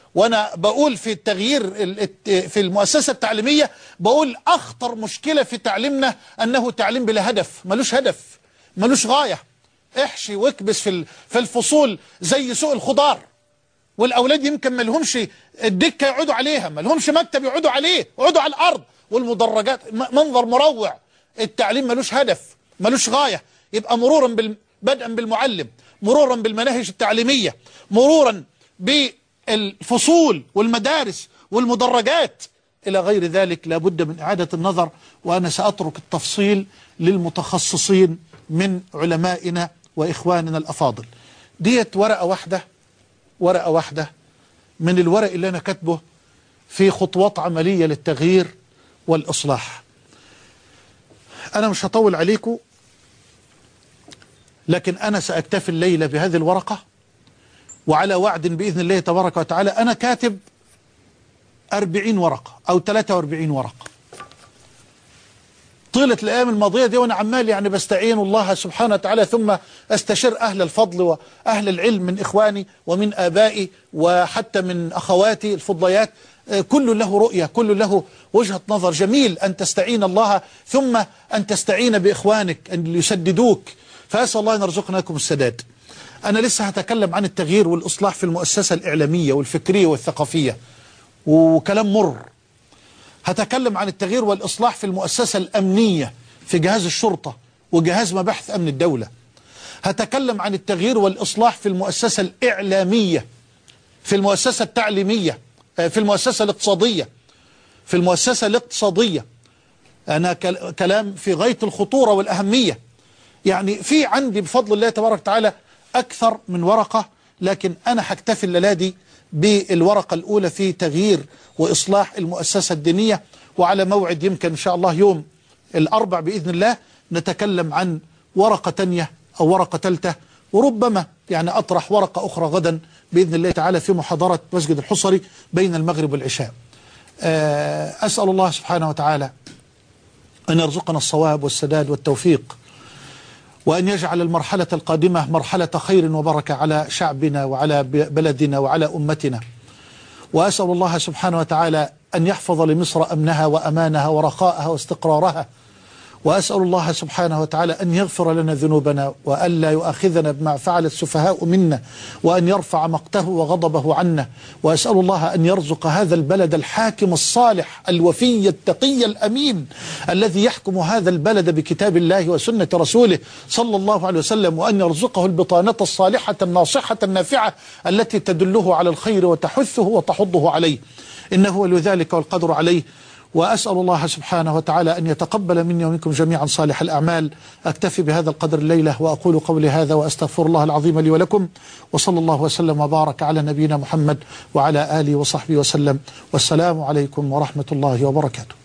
وأنا بقول في التغيير في المؤسسة التعليمية، بقول أخطر مشكلة في تعليمنا أنه تعليم بلا هدف، ملوش هدف، ملوش غاية. احشي واكبس في في الفصول زي سوق الخضار، والأولاد يمكن ما لهمش الدكة يقعدوا عليها، ما لهمش مكتب يقعدوا عليه، يقعدوا على الأرض، والمدرجات منظر مروع. التعليم ملوش هدف، ملوش غاية. يبقى مرورا بال... بدءا بالمعلم، مرورا بالمناهج التعليمية، مرورا بالفصول والمدارس والمدرجات إلى غير ذلك، لابد من إعادة النظر. وأنا سأترك التفصيل للمتخصصين من علمائنا وإخواننا الأفاضل. ديت ورقة واحدة، ورقة واحدة من الورق اللي أنا كاتبه في خطوات عملية للتغيير والإصلاح. أنا مش هطول عليكم، لكن أنا سأكتفي الليلة بهذه الورقة، وعلى وعد بإذن الله تبارك وتعالى. أنا كاتب أربعين ورقة أو ثلاثة وأربعين ورقة طيلة الأيام الماضية دي، وأنا عمال يعني بستعين الله سبحانه وتعالى، ثم أستشير أهل الفضل وأهل العلم من إخواني ومن آبائي وحتى من أخواتي الفضليات. كل له رؤية، كل له وجهة نظر. جميل أن تستعين الله ثم أن تستعين بإخوانك أن يسددوك، فأسأل الله أن يرزقنا لكم السداد. أنا لسه هتكلم عن التغيير والإصلاح في المؤسسة الإعلامية والفكرية والثقافية، وكلام مر. هتكلم عن التغيير والإصلاح في المؤسسة الأمنية، في جهاز الشرطة وجهاز مباحث أمن الدولة. هتكلم عن التغيير والإصلاح في المؤسسة الإعلامية، في المؤسسة التعليمية، في المؤسسة الاقتصادية، في المؤسسة الاقتصادية. أنا كلام في غاية الخطورة والأهمية. يعني في عندي بفضل الله تبارك وتعالى أكثر من ورقة، لكن أنا هكتفي الليلة دي بالورقة الأولى في تغيير وإصلاح المؤسسة الدينية. وعلى موعد يمكن إن شاء الله يوم الأربع بإذن الله نتكلم عن ورقة تانية أو ورقة ثالثة، وربما يعني أطرح ورقة أخرى غدا بإذن الله تعالى في محاضرة مسجد الحصري بين المغرب والعشاء. أسأل الله سبحانه وتعالى أن يرزقنا الصواب والسداد والتوفيق، وأن يجعل المرحلة القادمة مرحلة خير وبركة على شعبنا وعلى بلدنا وعلى أمتنا. وأسأل الله سبحانه وتعالى أن يحفظ لمصر أمنها وأمانها ورخاءها واستقرارها. وأسأل الله سبحانه وتعالى أن يغفر لنا ذنوبنا، وألا يؤاخذنا بما فعل السفهاء منا، وأن يرفع مقته وغضبه عنا. وأسأل الله أن يرزق هذا البلد الحاكم الصالح الوفي التقي الأمين الذي يحكم هذا البلد بكتاب الله وسنة رسوله صلى الله عليه وسلم، وأن يرزقه البطانة الصالحة الناصحة النافعة التي تدله على الخير وتحثه وتحضه عليه، إنه ولي ذلك والقدر عليه. وأسأل الله سبحانه وتعالى أن يتقبل مني ومنكم جميعا صالح الأعمال. أكتفي بهذا القدر الليلة، وأقول قولي هذا وأستغفر الله العظيم لي ولكم، وصلى الله وسلم وبارك على نبينا محمد وعلى آله وصحبه وسلم. والسلام عليكم ورحمة الله وبركاته.